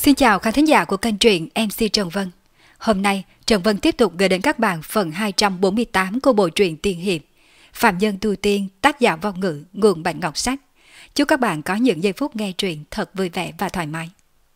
Xin chào khán thính giả của kênh truyện MC Trần Vân. Hôm nay, Trần Vân tiếp tục gửi đến các bạn phần 248 của bộ truyện Tiên Hiệp Phạm Nhân Tu Tiên, tác giả Vong Ngữ, nguồn Bạch Ngọc Sách. Chúc các bạn có những giây phút nghe truyện thật vui vẻ và thoải mái.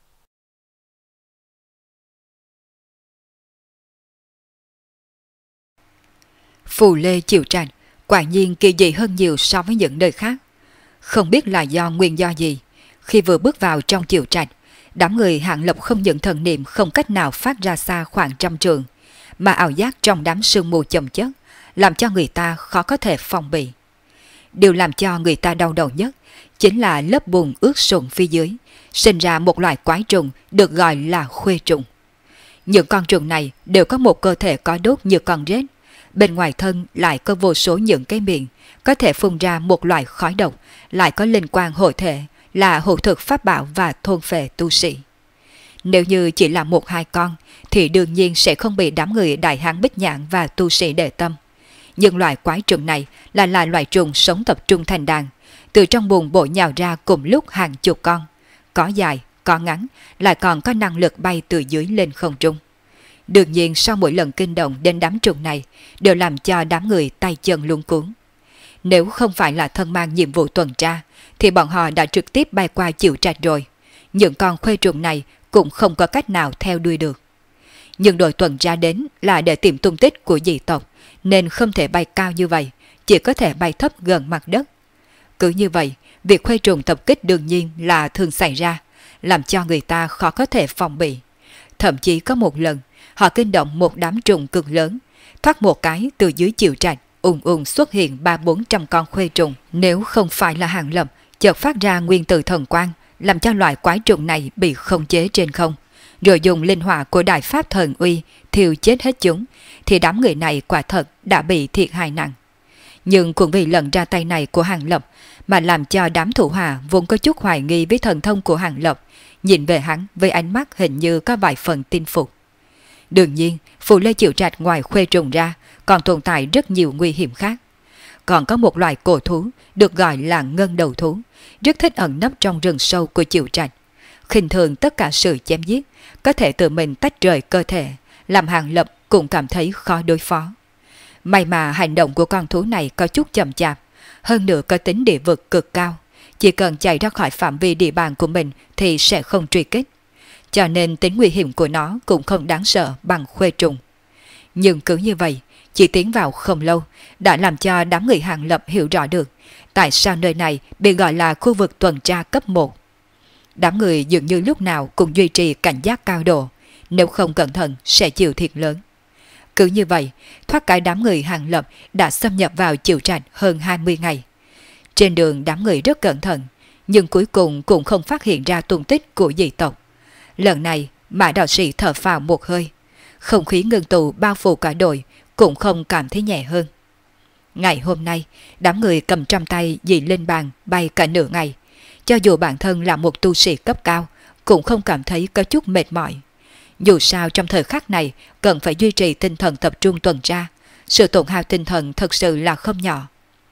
Phù Lê Chiều Trạch quả nhiên kỳ dị hơn nhiều so với những nơi khác. Không biết là do nguyên do gì, khi vừa bước vào trong Chiều Trạch, đám người Hạng Lập không những thần niệm không cách nào phát ra xa khoảng trăm trượng, mà ảo giác trong đám sương mù chồng chất, làm cho người ta khó có thể phòng bị. Điều làm cho người ta đau đầu nhất chính là lớp bùn ướt sũng phía dưới, sinh ra một loại quái trùng được gọi là khuê trùng. Những con trùng này đều có một cơ thể có đốt như con rết, bên ngoài thân lại có vô số những cái miệng, có thể phun ra một loại khói độc, lại có linh quang hội thể, là hộ thực pháp bảo và thôn phệ tu sĩ. Nếu như chỉ là một hai con thì đương nhiên sẽ không bị đám người đại hán Bích Nhạn và tu sĩ để tâm. Nhưng loại quái trùng này là loại trùng sống tập trung thành đàn, từ trong bùn bội nhào ra cùng lúc hàng chục con, có dài, có ngắn, lại còn có năng lực bay từ dưới lên không trung. Đương nhiên sau mỗi lần kinh động đến đám trùng này đều làm cho đám người tay chân luống cuống. Nếu không phải là thân mang nhiệm vụ tuần tra thì bọn họ đã trực tiếp bay qua Chiều Trạch rồi. Những con khuê trùng này cũng không có cách nào theo đuôi được. Nhưng đội tuần tra đến là để tìm tung tích của dị tộc, nên không thể bay cao như vậy, chỉ có thể bay thấp gần mặt đất. Cứ như vậy, việc khuê trùng tập kích đương nhiên là thường xảy ra, làm cho người ta khó có thể phòng bị. Thậm chí có một lần, họ kinh động một đám trùng cực lớn, thoát một cái từ dưới Chiều Trạch, ùn xuất hiện 300-400 con khuê trùng. Nếu không phải là Hạng Lập chợt phát ra nguyên tử thần quang, làm cho loại quái trùng này bị khống chế trên không, rồi dùng linh hỏa của Đại Pháp Thần Uy thiêu chết hết chúng, thì đám người này quả thật đã bị thiệt hại nặng. Nhưng cũng vì lần ra tay này của Hạng Lập mà làm cho đám thủ hạ vốn có chút hoài nghi với thần thông của Hạng Lập, nhìn về hắn với ánh mắt hình như có vài phần tin phục. Đương nhiên, Phù Lê Chiều Trạch ngoài khuê trùng ra còn tồn tại rất nhiều nguy hiểm khác. Còn có một loài cổ thú được gọi là ngân đầu thú, rất thích ẩn nấp trong rừng sâu của Chiều Trạch, khinh thường tất cả sự chém giết, có thể tự mình tách rời cơ thể, làm Hạng Lập cũng cảm thấy khó đối phó. May mà hành động của con thú này có chút chậm chạp, hơn nữa có tính địa vực cực cao, chỉ cần chạy ra khỏi phạm vi địa bàn của mình thì sẽ không truy kích, cho nên tính nguy hiểm của nó cũng không đáng sợ bằng khuê trùng. Nhưng cứ như vậy, chỉ tiến vào không lâu đã làm cho đám người Hạng Lập hiểu rõ được tại sao nơi này bị gọi là khu vực tuần tra cấp 1. Đám người dường như lúc nào cũng duy trì cảnh giác cao độ, nếu không cẩn thận sẽ chịu thiệt lớn. Cứ như vậy, thoát cái đám người Hạng Lập đã xâm nhập vào Chiều Trạch hơn 20 ngày. Trên đường đám người rất cẩn thận, nhưng cuối cùng cũng không phát hiện ra tung tích của dị tộc. Lần này, Mã đạo sĩ thở phào một hơi, không khí ngưng tụ bao phủ cả đội, cũng không cảm thấy nhẹ hơn. Ngày hôm nay, đám người cầm trong tay dị lên bàn bay cả nửa ngày. Cho dù bản thân là một tu sĩ cấp cao, cũng không cảm thấy có chút mệt mỏi. Dù sao trong thời khắc này cần phải duy trì tinh thần tập trung tuần tra, sự tổn hao tinh thần thật sự là không nhỏ.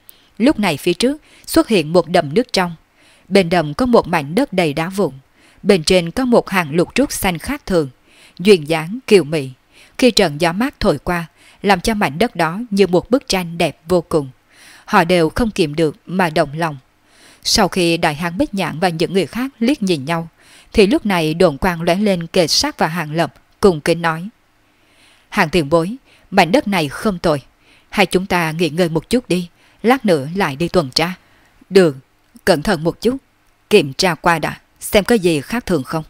Lúc này phía trước xuất hiện một đầm nước trong. Bên đầm có một mảnh đất đầy đá vụn. Bên trên có một hàng lục trúc xanh khác thường, duyên dáng kiều mị. Khi trận gió mát thổi qua, làm cho mảnh đất đó như một bức tranh đẹp vô cùng. Họ đều không kìm được mà động lòng. Sau khi Đại Hán Bích Nhạn và những người khác liếc nhìn nhau, thì lúc này đồn quang lóe lên kề sát vào Hạng Lập, cùng kính nói: Hạng tiền bối, mảnh đất này không tồi, hay chúng ta nghỉ ngơi một chút đi, lát nữa lại đi tuần tra. Được, cẩn thận một chút, kiểm tra qua đã, xem có gì khác thường không.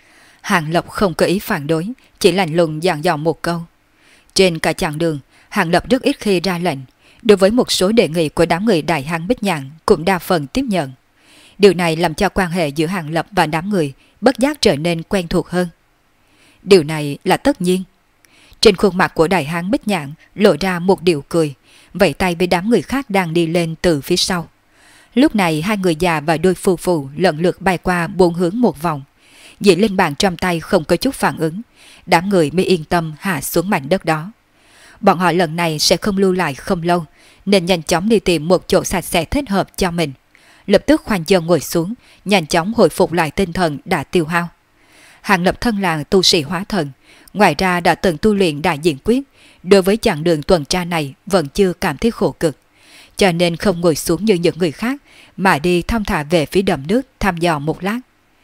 Hạng Lập không có ý phản đối, chỉ lạnh lùng dặn dò một câu. Trên cả chặng đường, Hạng Lập rất ít khi ra lệnh, đối với một số đề nghị của đám người Đại Hán Bích Nhạn cũng đa phần tiếp nhận. Điều này làm cho quan hệ giữa Hạng Lập và đám người bất giác trở nên quen thuộc hơn. Điều này là tất nhiên. Trên khuôn mặt của Đại Hán Bích Nhạn lộ ra một điệu cười, vẫy tay với đám người khác đang đi lên từ phía sau. Lúc này hai người già và đôi phu phụ lần lượt bay qua 4 hướng một vòng. Dĩ linh bàn trong tay không có chút phản ứng, đám người mới yên tâm hạ xuống mảnh đất đó. Bọn họ lần này sẽ không lưu lại không lâu, nên nhanh chóng đi tìm một chỗ sạch sẽ thích hợp cho mình. Lập tức khoanh chân ngồi xuống, nhanh chóng hồi phục lại tinh thần đã tiêu hao. Hàng Lập thân là tu sĩ hóa thần, ngoài ra đã từng tu luyện đại diện quyết, đối với chặng đường tuần tra này vẫn chưa cảm thấy khổ cực, cho nên không ngồi xuống như những người khác mà đi thong thả về phía đầm nước thăm dò một lát.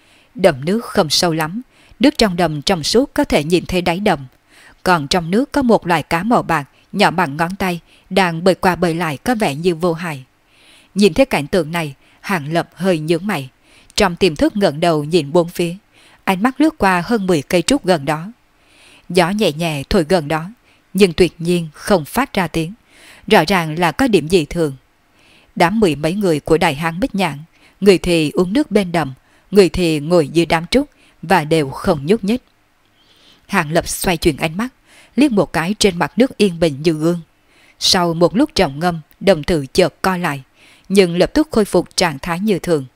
Đầm nước không sâu lắm, nước trong đầm trong suốt có thể nhìn thấy đáy đầm, còn trong nước có một loài cá màu bạc nhỏ bằng ngón tay đang bơi qua bơi lại có vẻ như vô hại. Nhìn thấy cảnh tượng này, Hàng Lập hơi nhướng mày, trong tiềm thức ngẩng đầu nhìn bốn phía, ánh mắt lướt qua hơn 10 cây trúc gần đó. Gió nhẹ nhẹ thổi gần đó, nhưng tuyệt nhiên không phát ra tiếng, rõ ràng là có điểm gì thường. Đám 10 mấy người của Đại Hán Bích Nhạn, người thì uống nước bên đầm, người thì ngồi dưới đám trúc và đều không nhúc nhích. Hàng Lập xoay chuyển ánh mắt, liếc một cái trên mặt nước yên bình như gương. Sau một lúc trầm ngâm, đồng tử chợt co lại, nhưng lập tức khôi phục trạng thái như thường.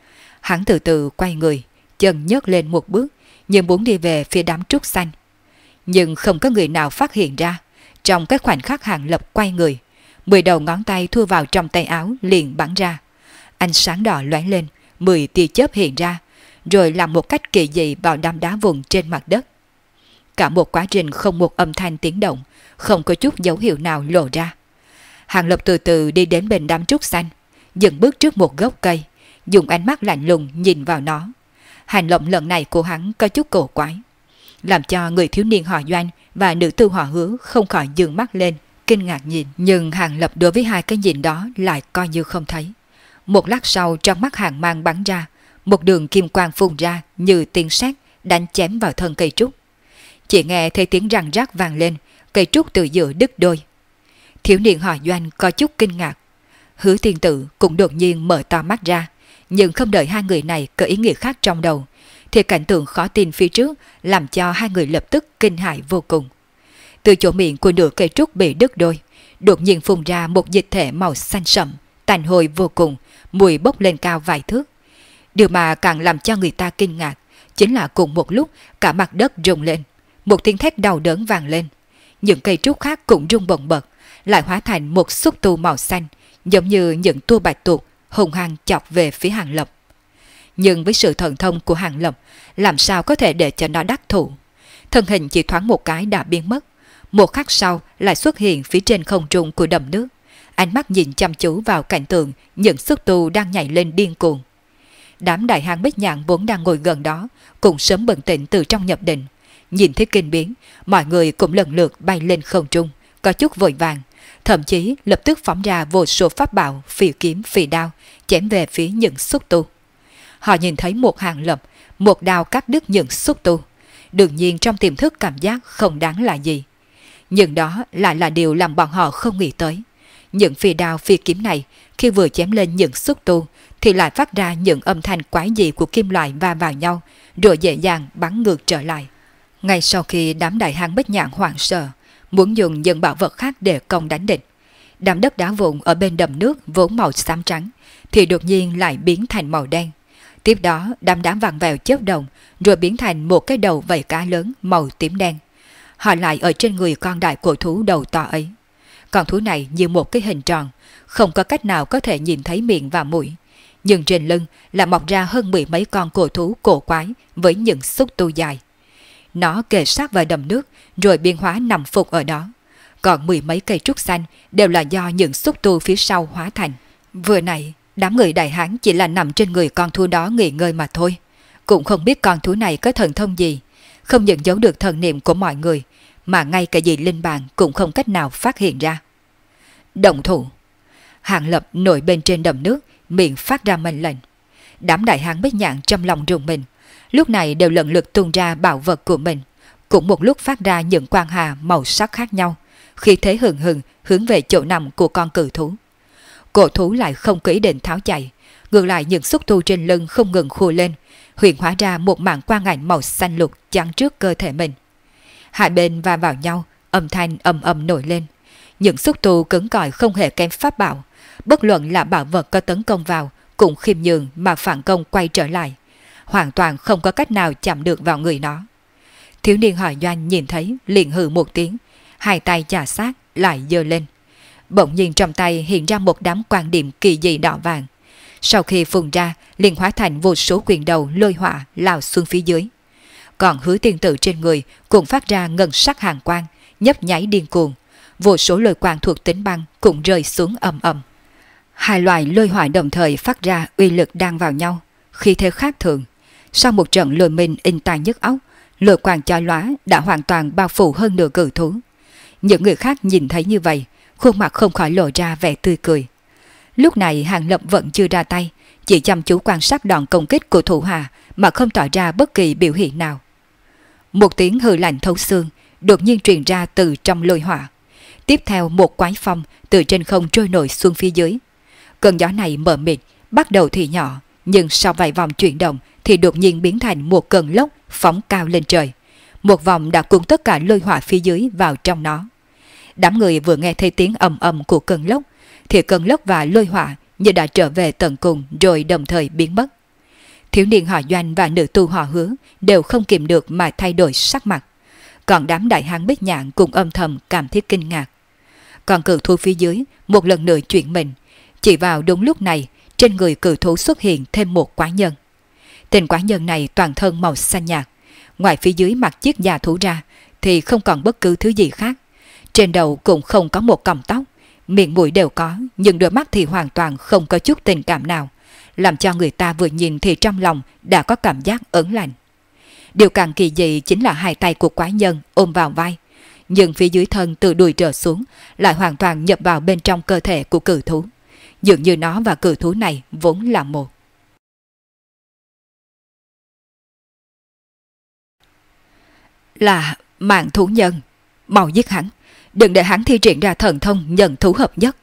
Hắn từ từ quay người, chân nhấc lên một bước, nhưng muốn đi về phía đám trúc xanh. Nhưng không có người nào phát hiện ra. Trong cái khoảnh khắc Hàng Lập quay người, 10 đầu ngón tay thu vào trong tay áo liền bắn ra. Ánh sáng đỏ lóe lên, 10 tia chớp hiện ra, rồi làm một cách kỳ dị vào đám đá vụn trên mặt đất. Cả một quá trình không một âm thanh tiếng động, không có chút dấu hiệu nào lộ ra. Hàng Lập từ từ đi đến bên đám trúc xanh, dừng bước trước một gốc cây, dùng ánh mắt lạnh lùng nhìn vào nó. Hành động lần này của hắn có chút cổ quái, làm cho người thiếu niên họ Doanh và nữ tư họ Hứa không khỏi dừng mắt lên, kinh ngạc nhìn. Nhưng Hàng Lập đối với hai cái nhìn đó lại coi như không thấy. Một lát sau, trong mắt Hàng mang bắn ra, một đường kim quang phun ra như tiếng sét đánh chém vào thân cây trúc. Chỉ nghe thấy tiếng răng rác vang lên, cây trúc từ giữa đứt đôi. Thiếu niên họ Doanh có chút kinh ngạc. Hứa Tiên Tử cũng đột nhiên mở to mắt ra, nhưng không đợi hai người này có ý nghĩa khác trong đầu, thì cảnh tượng khó tin phía trước làm cho hai người lập tức kinh hãi vô cùng. Từ chỗ miệng của nửa cây trúc bị đứt đôi, đột nhiên phun ra một dịch thể màu xanh sẫm, tanh hôi vô cùng, mùi bốc lên cao vài thước. Điều mà càng làm cho người ta kinh ngạc chính là cùng một lúc cả mặt đất rung lên, một tiếng thét đau đớn vang lên. Những cây trúc khác cũng rung bần bật, lại hóa thành một xúc tu màu xanh, giống như những tua bạch tuộc hung hăng chọc về phía Hàng Lập. Nhưng với sự thần thông của Hàng Lập, làm sao có thể để cho nó đắc thủ? Thân hình chỉ thoáng một cái đã biến mất, một khắc sau lại xuất hiện phía trên không trung của đầm nước, ánh mắt nhìn chăm chú vào cảnh tượng những xúc tu đang nhảy lên điên cuồng. Đám Đại Hán Bích Nhạn vốn đang ngồi gần đó cũng sớm bừng tỉnh từ trong nhập định, nhìn thấy kinh biến, mọi người cũng lần lượt bay lên không trung, có chút vội vàng, thậm chí lập tức phóng ra vô số pháp bảo, phỉ kiếm, phỉ đao chém về phía những xúc tu. Họ nhìn thấy một Hàng Lập, một đao cắt đứt những xúc tu, đương nhiên trong tiềm thức cảm giác không đáng là gì. Nhưng đó lại là điều làm bọn họ không nghĩ tới. Những phi đao phi kiếm này khi vừa chém lên những xúc tu thì lại phát ra những âm thanh quái dị của kim loại va vào nhau, rồi dễ dàng bắn ngược trở lại. Ngay sau khi đám Đại Hán Bích Nhạn hoảng sợ, muốn dùng những bảo vật khác để công đánh địch, đám đất đá vụn ở bên đầm nước vốn màu xám trắng thì đột nhiên lại biến thành màu đen. Tiếp đó đám đá vặn vẹo chớp động, rồi biến thành một cái đầu vảy cá lớn màu tím đen. Họ lại ở trên người con đại cổ thú đầu to ấy. Con thú này như một cái hình tròn, không có cách nào có thể nhìn thấy miệng và mũi, nhưng trên lưng là mọc ra hơn 10 mấy con cổ thú cổ quái với những xúc tu dài. Nó kề sát vào đầm nước rồi biến hóa nằm phục ở đó. Còn 10 mấy cây trúc xanh đều là do những xúc tu phía sau hóa thành. Vừa nãy đám người Đại Hán chỉ là nằm trên người con thú đó nghỉ ngơi mà thôi, cũng không biết con thú này có thần thông gì, không nhận giấu được thần niệm của mọi người, mà ngay cả gì linh bàn cũng không cách nào phát hiện ra. Động thủ! Hàng Lập nổi bên trên đầm nước, miệng phát ra mệnh lệnh. Đám Đại Hán Bích Nhạn trong lòng rùng mình, lúc này đều lần lượt tung ra bảo vật của mình, cũng một lúc phát ra những quang hà màu sắc khác nhau, khi thế hừng hừng hướng về chỗ nằm của con cự thú. Cổ thú lại không có ý định tháo chạy, ngược lại những xúc tu trên lưng không ngừng khua lên, huyền hóa ra một mảng quang ảnh màu xanh lục chắn trước cơ thể mình. Hai bên va vào nhau, âm thanh ầm ầm nổi lên. Những xúc tu cứng cỏi không hề kém pháp bảo, bất luận là bảo vật có tấn công vào cũng khiêm nhường mà phản công quay trở lại, hoàn toàn không có cách nào chạm được vào người nó. Thiếu niên họ Doanh nhìn thấy liền hừ một tiếng, hai tay chà sát lại giơ lên. Bỗng nhiên trong tay hiện ra một đám quang điểm kỳ dị đỏ vàng. Sau khi phun ra liền hóa thành vô số quyền đầu lôi hỏa lao xuống phía dưới. còn Hứa Tiên Tử trên người cũng phát ra ngân sắc hàn quang, nhấp nháy điên cuồng. Vô số lôi quang thuộc tính băng cũng rơi xuống ầm ầm. Hai loại lôi hỏa đồng thời phát ra uy lực đang vào nhau, khi thế khác thường. Sau một trận lôi minh in tai nhức óc, lôi quang chói lóa đã hoàn toàn bao phủ hơn nửa cự thú. Những người khác nhìn thấy như vậy, khuôn mặt không khỏi lộ ra vẻ tươi cười. Lúc này Hàng Lập vẫn chưa ra tay, chỉ chăm chú quan sát đòn công kích của thủ hạ mà không tỏ ra bất kỳ biểu hiện nào. Một tiếng hư lạnh thấu xương đột nhiên truyền ra từ trong lôi hỏa. Tiếp theo một quái phong từ trên không trôi nổi xuống phía dưới. Cơn gió này mờ mịt, bắt đầu thì nhỏ, nhưng sau vài vòng chuyển động thì đột nhiên biến thành một cơn lốc phóng cao lên trời. Một vòng đã cuốn tất cả lôi hỏa phía dưới vào trong nó. Đám người vừa nghe thấy tiếng ầm ầm của cơn lốc, thì cơn lốc và lôi hỏa như đã trở về tận cùng rồi đồng thời biến mất. Thiếu niên họ Doanh và nữ tu họ Hứa đều không kìm được mà thay đổi sắc mặt. Còn đám đại hán Bích Nhạn cũng âm thầm cảm thấy kinh ngạc. Còn cự thú phía dưới một lần nữa chuyển mình. Chỉ vào đúng lúc này, trên người cự thú xuất hiện thêm một quái nhân. Tên quái nhân này toàn thân màu xanh nhạt. Ngoài phía dưới mặt chiếc da thú ra thì không còn bất cứ thứ gì khác. Trên đầu cũng không có một cọng tóc, miệng mũi đều có, nhưng đôi mắt thì hoàn toàn không có chút tình cảm nào, làm cho người ta vừa nhìn thì trong lòng đã có cảm giác ớn lạnh. Điều càng kỳ dị chính là hai tay của quái nhân ôm vào vai, nhưng phía dưới thân từ đùi trở xuống lại hoàn toàn nhập vào bên trong cơ thể của cự thú. Dường như nó và cự thú này vốn là một. Là mạng thú nhân, mau giết hắn, đừng để hắn thi triển ra thần thông nhận thú hợp nhất.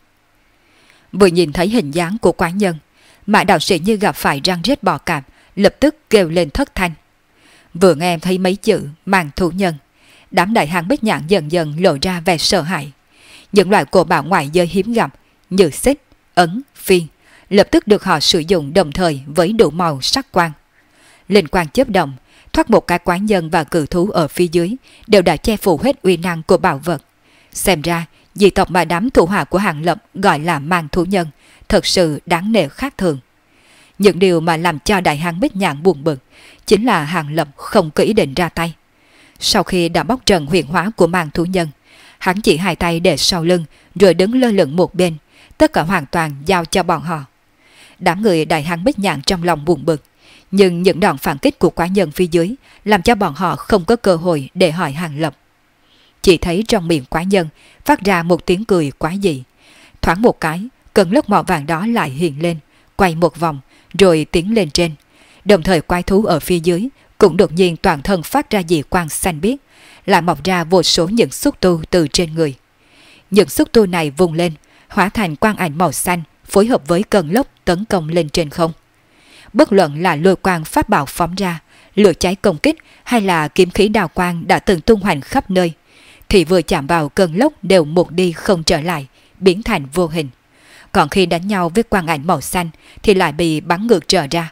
Vừa nhìn thấy hình dáng của quái nhân, Mã đạo sĩ như gặp phải răng rết bò cạp, lập tức kêu lên thất thanh. Vừa nghe thấy mấy chữ mạng thú nhân, đám đại hán Bích Nhạn dần dần lộ ra vẻ sợ hãi. Những loại cổ bảo ngoại giới hiếm gặp như xích, ấn, phiên lập tức được họ sử dụng đồng thời với đủ màu sắc quang. Linh quang chớp động, thoát một cái quái nhân và cự thú ở phía dưới đều đã che phủ hết uy năng của bảo vật. Xem ra dị tộc mà đám thủ hạ của Hàng Lập gọi là mang thú nhân thật sự đáng nể khác thường. Những điều mà làm cho đại hán Bích Nhạn buồn bực chính là Hàng Lập không có ý định ra tay. Sau khi đã bóc trần huyền hóa của mang thú nhân, hắn chỉ hai tay để sau lưng rồi đứng lơ lửng một bên, tất cả hoàn toàn giao cho bọn họ. Đám người đại hán Bích Nhạn trong lòng buồn bực, nhưng những đòn phản kích của quái nhân phía dưới làm cho bọn họ không có cơ hội để hỏi Hàng Lập. Chỉ thấy trong miệng quái nhân phát ra một tiếng cười quái dị. Thoáng một cái, cơn lốc màu vàng đó lại hiện lên, quay một vòng rồi tiến lên trên. Đồng thời quái thú ở phía dưới cũng đột nhiên toàn thân phát ra dị quang xanh biếc, lại mọc ra vô số những xúc tu từ trên người. Những xúc tu này vùng lên, hóa thành quang ảnh màu xanh, phối hợp với cơn lốc tấn công lên trên không. Bất luận là lôi quang pháp bảo phóng ra, lửa cháy công kích hay là kiếm khí đào quang đã từng tung hoành khắp nơi, thì vừa chạm vào cơn lốc đều một đi không trở lại, biến thành vô hình. Còn khi đánh nhau với quang ảnh màu xanh thì lại bị bắn ngược trở ra.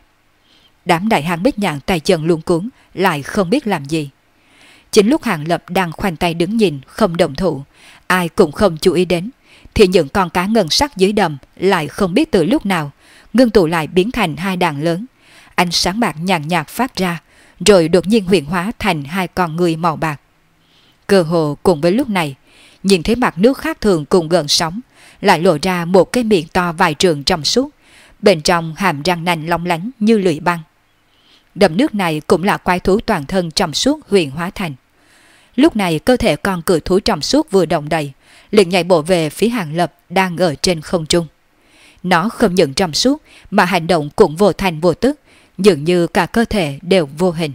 Đám đại hán Bích Nhạn tay chân luống cuống, lại không biết làm gì. Chính lúc Hàng Lập đang khoanh tay đứng nhìn không động thủ, ai cũng không chú ý đến, thì những con cá ngân sắc dưới đầm lại không biết từ lúc nào ngưng tụ lại biến thành hai đàn lớn. Ánh sáng bạc nhàn nhạt phát ra, rồi đột nhiên huyền hóa thành hai con người màu bạc. Cơ hồ cùng với lúc này, nhìn thấy mặt nước khác thường cùng gợn sóng, lại lộ ra một cái miệng to vài trượng trong suốt, bên trong hàm răng nanh long lánh như lưỡi băng. Đầm nước này cũng là quái thú toàn thân trong suốt huyền hóa thành. Lúc này cơ thể con cự thú trong suốt vừa động đậy, liền nhảy bộ về phía Hàng Lập đang ở trên không trung. Nó không những trong suốt mà hành động cũng vô thành vô tức, dường như cả cơ thể đều vô hình.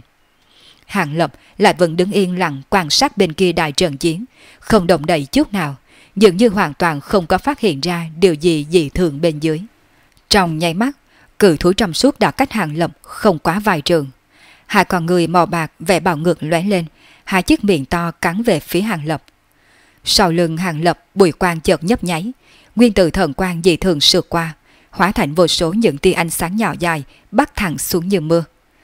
Hàng Lập lại vẫn đứng yên lặng quan sát bên kia đại trận chiến, không động đậy chút nào, dường như hoàn toàn không có phát hiện ra điều gì dị thường bên dưới. Trong nháy mắt, cự thú trong suốt đã cách Hàng Lập không quá vài trượng. Hai con người màu bạc vẻ bạo ngược lóe lên, hai chiếc miệng to cắn về phía Hàng Lập. Sau lưng Hàng Lập bùi quang chợt nhấp nháy, nguyên tử thần quang dị thường sượt qua, hóa thành vô số những tia ánh sáng nhỏ dài bắt thẳng xuống như mưa.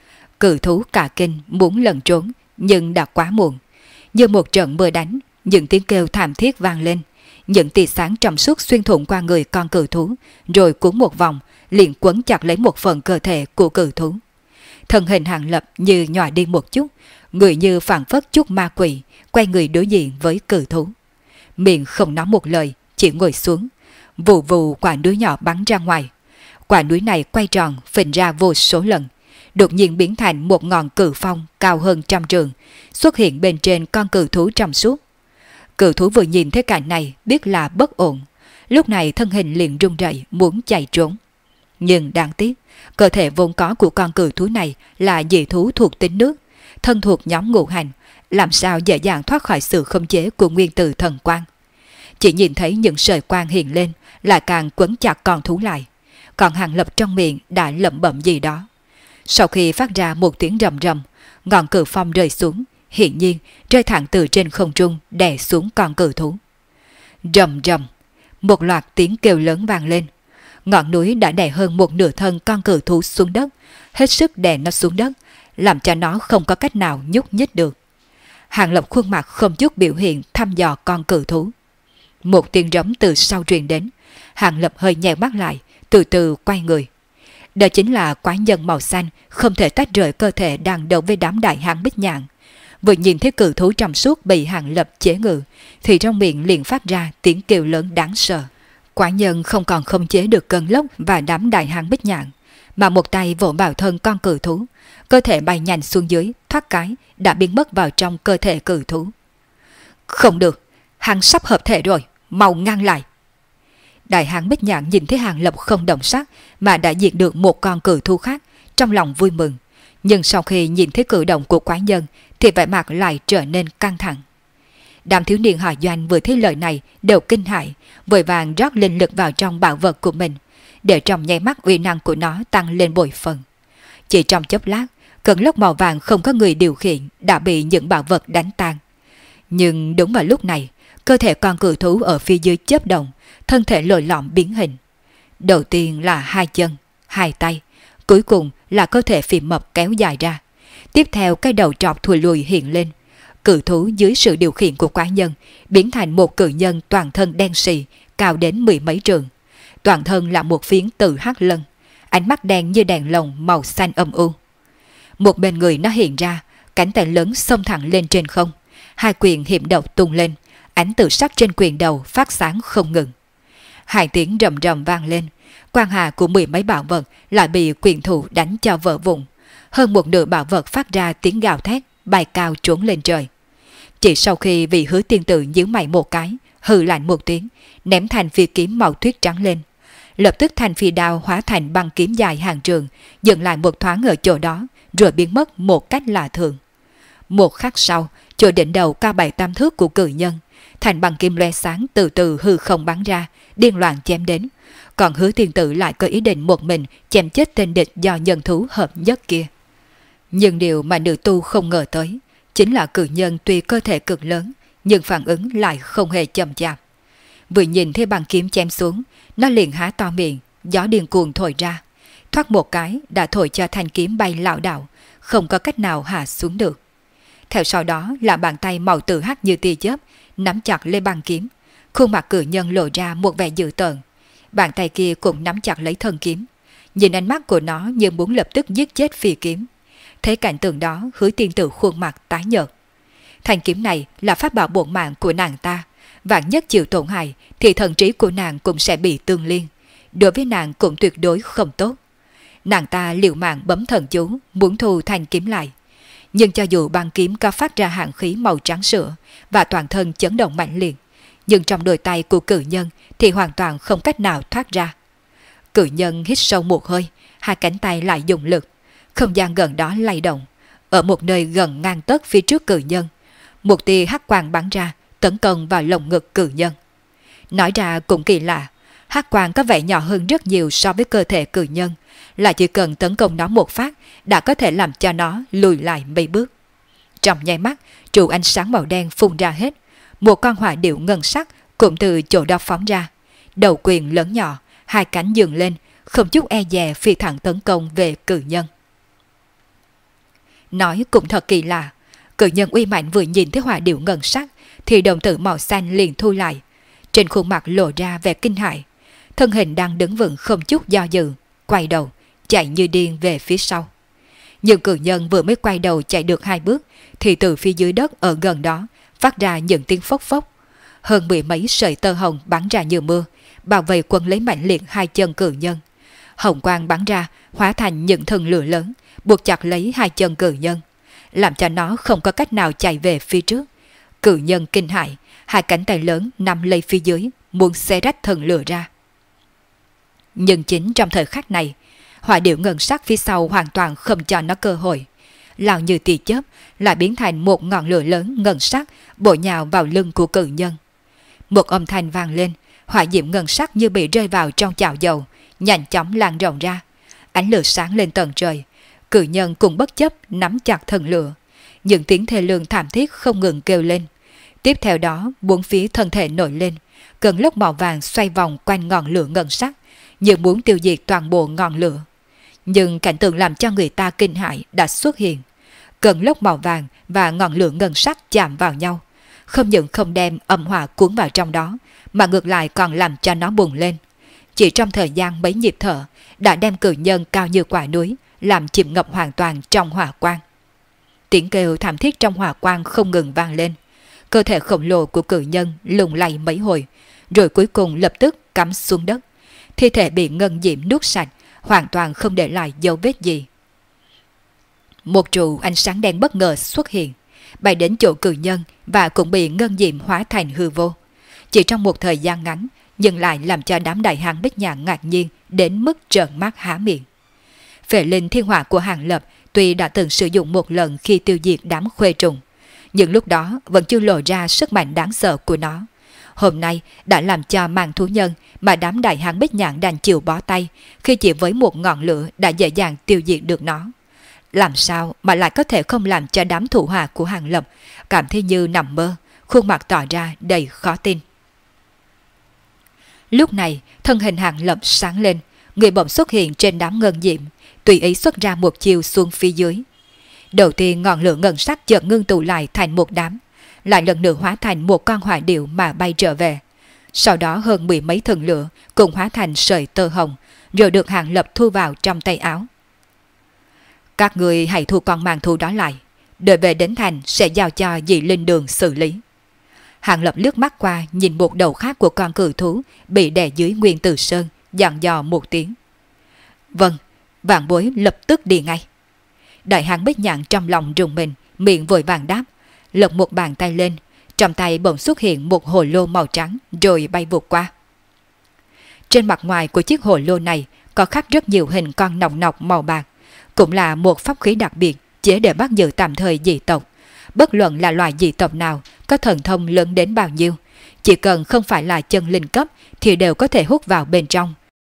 Cự thú cả kinh muốn lẩn trốn, nhưng đã quá muộn. Như một trận mưa đánh, những tiếng kêu thảm thiết vang lên, những tia sáng trong suốt xuyên thủng qua người con cự thú, rồi cuốn một vòng, liền quấn chặt lấy một phần cơ thể của cự thú. Thân hình Hàng Lập như nhòa đi một chút, người như phảng phất chút ma quỷ, quay người đối diện với cự thú. Miệng không nói một lời, chỉ ngồi xuống, vù vù quả núi nhỏ bắn ra ngoài. Quả núi này quay tròn, phình ra vô số lần, đột nhiên biến thành một ngọn cự phong cao hơn 100 trượng, xuất hiện bên trên con cự thú trong suốt. Cự thú vừa nhìn thấy cảnh này biết là bất ổn, lúc này thân hình liền run rẩy muốn chạy trốn. Nhưng đáng tiếc, cơ thể vốn có của con cự thú này là dị thú thuộc tính nước, thân thuộc nhóm ngũ hành, làm sao dễ dàng thoát khỏi sự khống chế của nguyên tử thần quang. Chỉ nhìn thấy những sợi quang hiện lên, lại càng quấn chặt con thú lại. Còn Hàng Lập trong miệng đã lẩm bẩm gì đó. Sau khi phát ra một tiếng rầm rầm, ngọn cự phong rơi xuống, hiển nhiên rơi thẳng từ trên không trung đè xuống con cự thú. Rầm rầm, một loạt tiếng kêu lớn vang lên. Ngọn núi đã đè hơn một nửa thân con cự thú xuống đất, hết sức đè nó xuống đất, làm cho nó không có cách nào nhúc nhích được. Hàng Lập khuôn mặt không chút biểu hiện thăm dò con cự thú. Một tiếng rống từ sau truyền đến, Hàng Lập hơi nheo mắt lại, từ từ quay người. Đó chính là quái nhân màu xanh không thể tách rời cơ thể đang đấu với đám đại hán Bích Nhạn. Vừa nhìn thấy cự thú trong suốt bị Hàng Lập chế ngự, thì trong miệng liền phát ra tiếng kêu lớn đáng sợ. Quái nhân không còn khống chế được cơn lốc và đám đại hán Bích Nhạn, mà một tay vỗ vào thân con cự thú, cơ thể bay nhanh xuống dưới, thoát cái đã biến mất vào trong cơ thể cự thú. Không được, hắn sắp hợp thể rồi, mau ngăn lại. Đại hán Bích Nhạn nhìn thấy Hàng Lập không động sắc mà đã diệt được một con cự thú khác, trong lòng vui mừng. Nhưng sau khi nhìn thấy cử động của quái nhân thì vẻ mặt lại trở nên căng thẳng. Đám thiếu niên họ Doanh vừa thấy lời này đều kinh hãi, vội vàng rót linh lực vào trong bảo vật của mình, để trong nháy mắt uy năng của nó tăng lên bội phần. Chỉ trong chốc lát, cơn lốc màu vàng không có người điều khiển đã bị những bảo vật đánh tan. Nhưng đúng vào lúc này, cơ thể con cự thú ở phía dưới chớp động, thân thể lồi lõm biến hình. Đầu tiên là 2 chân, 2 tay, cuối cùng là cơ thể phì mập kéo dài ra. Tiếp theo cái đầu trọc thùi lùi hiện lên. Cự thú dưới sự điều khiển của quái nhân biến thành một cự nhân toàn thân đen sì, cao đến 10 mấy trượng. Toàn thân là một phiến từ hắc lân, ánh mắt đen như đèn lồng màu xanh âm u. Một bên người nó hiện ra, cánh tay lớn xông thẳng lên trên không, 2 quyền hiểm độc tung lên, ánh tự sắc trên quyền đầu phát sáng không ngừng. 2 tiếng rầm rầm vang lên, quang hà của 10 mấy bảo vật lại bị quyền thủ đánh cho vỡ vụn. Hơn một nửa bảo vật phát ra tiếng gào thét, bay cao trốn lên trời. Chỉ sau khi vị Hứa tiên tử nhíu mày một cái, hừ lạnh một tiếng, ném thành phi kiếm màu tuyết trắng lên. Lập tức thành phi đao hóa thành băng kiếm dài hàng trường, dừng lại một thoáng ở chỗ đó, rồi biến mất một cách lạ thường. Một khắc sau, chỗ đỉnh đầu cao 7-8 thước của cự nhân, thành băng kim loe sáng từ từ hư không bắn ra, điên loạn chém đến. Còn Hứa tiên tử lại có ý định một mình chém chết tên địch do nhân thú hợp nhất kia. Nhưng điều mà nữ tu không ngờ tới chính là cự nhân tuy cơ thể cực lớn, nhưng phản ứng lại không hề chậm chạp. Vừa nhìn thấy băng kiếm chém xuống, nó liền há to miệng, gió điên cuồng thổi ra, thoát một cái đã thổi cho thanh kiếm bay lảo đảo, không có cách nào hạ xuống được. Theo sau đó là bàn tay màu tử hắc như tia chớp nắm chặt lấy băng kiếm, khuôn mặt cự nhân lộ ra một vẻ dữ tợn. Bàn tay kia cũng nắm chặt lấy thân kiếm, nhìn ánh mắt của nó như muốn lập tức giết chết phi kiếm. Thấy cảnh tượng đó, Hứa tiên tử khuôn mặt tái nhợt. Thanh kiếm này là pháp bảo bổn mạng của nàng ta, vạn nhất chịu tổn hại thì thần trí của nàng cũng sẽ bị tương liên, đối với nàng cũng tuyệt đối không tốt. Nàng ta liều mạng bấm thần chú muốn thu thanh kiếm lại, nhưng cho dù băng kiếm có phát ra hàn khí màu trắng sữa và toàn thân chấn động mạnh liệt, nhưng trong đôi tay của cự nhân thì hoàn toàn không cách nào thoát ra. Cự nhân hít sâu một hơi, 2 cánh tay lại dùng lực, không gian gần đó lay động. Ở một nơi gần ngang tấc phía trước cự nhân, một tia hắc quang bắn ra, tấn công vào lồng ngực cự nhân. Nói ra cũng kỳ lạ, hắc quang có vẻ nhỏ hơn rất nhiều so với cơ thể cự nhân, là chỉ cần tấn công nó một phát đã có thể làm cho nó lùi lại mấy bước. Trong nháy mắt, trụ ánh sáng màu đen phun ra hết, một con hỏa điệu ngân sắc cũng từ chỗ đó phóng ra, đầu quyền lớn nhỏ, 2 cánh dừng lên, không chút e dè phi thẳng tấn công về cự nhân. Nói cũng thật kỳ lạ, cự nhân uy mạnh vừa nhìn thấy hỏa điệu ngân sắc thì đồng tử màu xanh liền thu lại, trên khuôn mặt lộ ra vẻ kinh hãi, thân hình đang đứng vững không chút do dự, quay đầu chạy như điên về phía sau. Nhưng cử nhân vừa mới quay đầu chạy được 2 bước thì từ phía dưới đất ở gần đó phát ra những tiếng phốc phốc. Hơn 10 mấy sợi tơ hồng bắn ra như mưa, bảo vệ quân lấy mạnh liệt 2 chân cử nhân. Hồng quang bắn ra hóa thành những thân lửa lớn, buộc chặt lấy 2 chân cử nhân, làm cho nó không có cách nào chạy về phía trước. Cử nhân kinh hãi, 2 cánh tay lớn nắm lấy phía dưới, muốn xé rách thân lửa ra. Nhưng chính trong thời khắc này, hỏa điệu ngân sắc phía sau hoàn toàn không cho nó cơ hội. Lao như tia chớp lại biến thành một ngọn lửa lớn ngân sắc bổ nhào vào lưng của cử nhân. Một âm thanh vang lên, hỏa diễm ngân sắc như bị rơi vào trong chảo dầu, nhanh chóng lan rộng ra. Ánh lửa sáng lên tận trời, cử nhân cùng bất chấp nắm chặt thân lửa. Những tiếng thê lương thảm thiết không ngừng kêu lên. Tiếp theo đó, bốn phía thân thể nổi lên, cơn lốc màu vàng xoay vòng quanh ngọn lửa ngân sắc, như muốn tiêu diệt toàn bộ ngọn lửa. Nhưng cảnh tượng làm cho người ta kinh hãi đã xuất hiện. Cơn lốc màu vàng và ngọn lửa ngân sắc chạm vào nhau, không những không đem âm hỏa cuốn vào trong đó, mà ngược lại còn làm cho nó bùng lên. Chỉ trong thời gian mấy nhịp thở, đã đem cử nhân cao như quả núi, làm chìm ngập hoàn toàn trong hỏa quang. Tiếng kêu thảm thiết trong hỏa quang không ngừng vang lên. Cơ thể khổng lồ của cử nhân lung lay mấy hồi, rồi cuối cùng lập tức cắm xuống đất. Thi thể bị ngân diễm nuốt sạch, hoàn toàn không để lại dấu vết gì. Một trụ ánh sáng đen bất ngờ xuất hiện, bay đến chỗ cử nhân và cũng bị ngân diễm hóa thành hư vô. Chỉ trong một thời gian ngắn, nhưng lại làm cho đám đại hán Bích Nhạn ngạc nhiên đến mức trợn mắt há miệng. Phệ linh thiên hỏa của Hàng Lập tuy đã từng sử dụng một lần khi tiêu diệt đám khuê trùng, nhưng lúc đó vẫn chưa lộ ra sức mạnh đáng sợ của nó. Hôm nay đã làm cho màn thú nhân mà đám đại hán Bích Nhạn đành chịu bó tay khi chỉ với một ngọn lửa đã dễ dàng tiêu diệt được nó. Làm sao mà lại có thể không làm cho đám thủ hạ của Hàng Lập cảm thấy như nằm mơ, khuôn mặt tỏ ra đầy khó tin. Lúc này, thân hình Hàng Lập sáng lên, người bỗng xuất hiện trên đám ngân diệm, tùy ý xuất ra một chiều xuống phía dưới. Đầu tiên ngọn lửa ngân sắc chợt ngưng tụ lại thành một đám, lại lần nữa hóa thành một con hỏa điệu mà bay trở về. Sau đó hơn 10 mấy thần lửa cùng hóa thành sợi tơ hồng, rồi được Hàng Lập thu vào trong tay áo. Các người hãy thu con màng thú đó lại, đợi về đến thành sẽ giao cho Dị Linh Đường xử lý. Hàng Lập lướt mắt qua nhìn một đầu khác của con cử thú bị đè dưới Nguyên Tử Sơn, dặn dò một tiếng. Vâng, vạn bối lập tức đi ngay. Đại hán Bích Nhạn trong lòng rùng mình, miệng vội vàng đáp, lật một bàn tay lên, trong tay bỗng xuất hiện một hồ lô màu trắng rồi bay vụt qua. Trên mặt ngoài của chiếc hồ lô này có khắc rất nhiều hình con nòng nọc màu bạc, cũng là một pháp khí đặc biệt chế để bắt giữ tạm thời dị tộc. Bất luận là loài dị tộc nào, có thần thông lớn đến bao nhiêu, chỉ cần không phải là chân linh cấp thì đều có thể hút vào bên trong.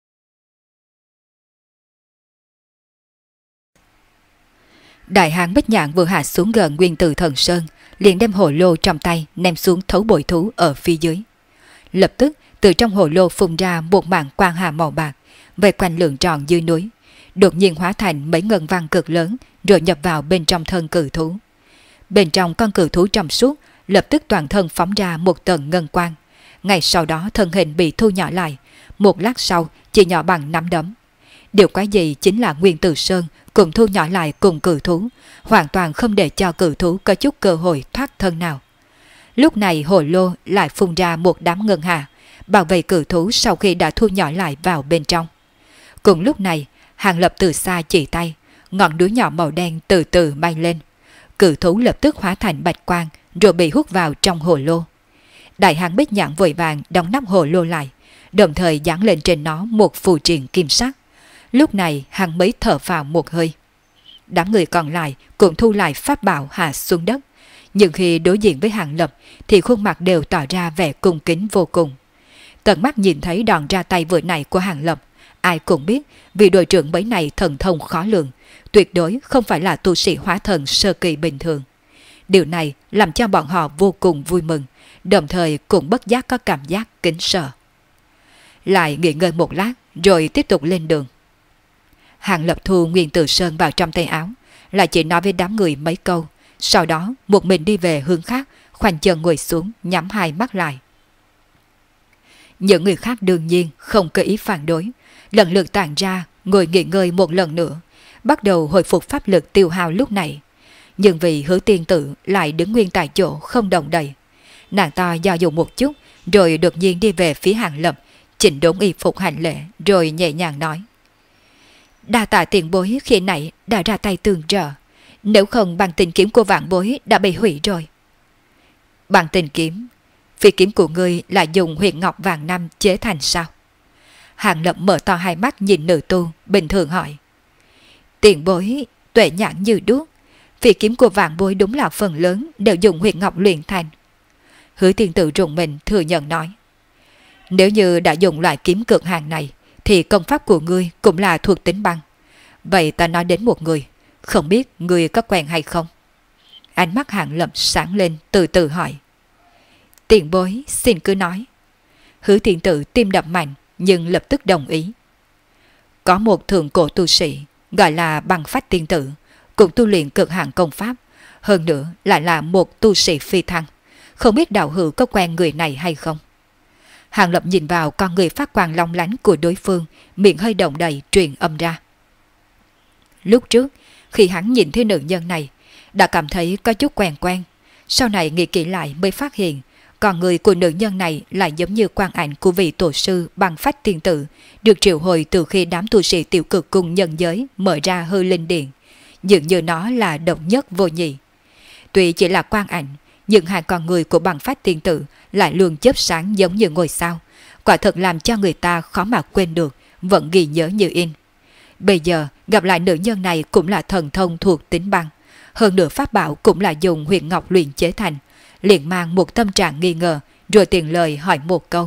Đại hán Bích Nhạn vừa hạ xuống gần Nguyên Tử Thần Sơn, liền đem hồ lô trong tay ném xuống thấu bội thú ở phía dưới. Lập tức từ trong hồ lô phun ra một mảng quang hà màu bạc, vây quanh lượng tròn dưới núi, đột nhiên hóa thành mấy ngân văn cực lớn rồi nhập vào bên trong thân cử thú. Bên trong con cử thú trong suốt lập tức toàn thân phóng ra một tầng ngân quang. Ngay sau đó thân hình bị thu nhỏ lại, một lát sau chỉ nhỏ bằng nắm đấm. Điều quái dị chính là Nguyên Tử Sơn cùng thu nhỏ lại cùng cử thú, hoàn toàn không để cho cử thú có chút cơ hội thoát thân nào. Lúc này hồ lô lại phun ra một đám ngân hà, bảo vệ cử thú sau khi đã thu nhỏ lại vào bên trong. Cùng lúc này, Hàng Lập từ xa chỉ tay, ngọn núi nhỏ màu đen từ từ bay lên. Cử thú lập tức hóa thành bạch quang rồi bị hút vào trong hồ lô. Đại hán Bích Nhạn vội vàng đóng nắp hồ lô lại, đồng thời dán lên trên nó một phù triện kim sắc. Lúc này hắn mới thở phào một hơi. Đám người còn lại cũng thu lại pháp bảo hạ xuống đất, nhưng khi đối diện với Hàng Lập thì khuôn mặt đều tỏ ra vẻ cung kính vô cùng. Tận mắt nhìn thấy đòn ra tay vừa nãy của Hàng Lập, ai cũng biết vị đội trưởng bấy này thần thông khó lường, tuyệt đối không phải là tu sĩ hóa thần sơ kỳ bình thường. Điều này làm cho bọn họ vô cùng vui mừng, đồng thời cũng bất giác có cảm giác kính sợ. Lại nghỉ ngơi một lát rồi tiếp tục lên đường. Hàng Lập thu Nguyên Tử Sơn vào trong tay áo, lại chỉ nói với đám người mấy câu, sau đó một mình đi về hướng khác, khoanh chân ngồi xuống nhắm hai mắt lại. Những người khác đương nhiên không có ý phản đối, lần lượt tản ra ngồi nghỉ ngơi một lần nữa, bắt đầu hồi phục pháp lực tiêu hao lúc này. Nhưng vì Hứa tiên tử lại đứng nguyên tại chỗ không động đậy, nàng ta do dự một chút rồi đột nhiên đi về phía Hàng Lập, chỉnh đốn y phục hành lễ rồi nhẹ nhàng nói: đa tạ tiền bối khi nãy đã ra tay tương trợ, nếu không bằng tình kiếm của vạn bối đã bị hủy rồi. Bằng tình kiếm? Phi kiếm của ngươi là dùng huyền ngọc vàng năm chế thành sao? Hàng Lập mở to hai mắt nhìn nữ tu, bình thường hỏi. Tiền bối tuệ nhãn như đuốc, phi kiếm của vạn bối đúng là phần lớn đều dùng huyền ngọc luyện thành. Hứa tiên tử rùng mình thừa nhận nói. Nếu như đã dùng loại kiếm cực hàng này thì công pháp của ngươi cũng là thuộc tính băng. Vậy ta nói đến một người, không biết ngươi có quen hay không? Ánh mắt Hàng Lập sáng lên, từ từ hỏi. Tiền bối xin cứ nói. Hứa tiên tử tim đập mạnh nhưng lập tức đồng ý. Có một thượng cổ tu sĩ gọi là Băng Phách tiên tử, cũng tu luyện cực hạn công pháp, hơn nữa lại là một tu sĩ phi thăng. Không biết đạo hữu có quen người này hay không? Hàng Lập nhìn vào con người phát quang long lánh của đối phương, miệng hơi động đầy truyền âm ra. Lúc trước, khi hắn nhìn thấy nữ nhân này, đã cảm thấy có chút quen quen. Sau này nghĩ kỹ lại mới phát hiện, con người của nữ nhân này lại giống như quang ảnh của vị tổ sư Băng Phách tiên tử, được triệu hồi từ khi đám tu sĩ tiểu cực cung nhân giới mở ra hư linh điện. Dường như nó là độc nhất vô nhị. Tuy chỉ là quang ảnh, nhưng hai con người của Băng Phách tiên tử lại luôn chớp sáng giống như ngôi sao, quả thật làm cho người ta khó mà quên được, vẫn ghi nhớ như in. Bây giờ gặp lại nữ nhân này cũng là thần thông thuộc tính băng, hơn nữa pháp bảo cũng là dùng huyền ngọc luyện chế thành, liền mang một tâm trạng nghi ngờ, rồi tiền lời hỏi một câu.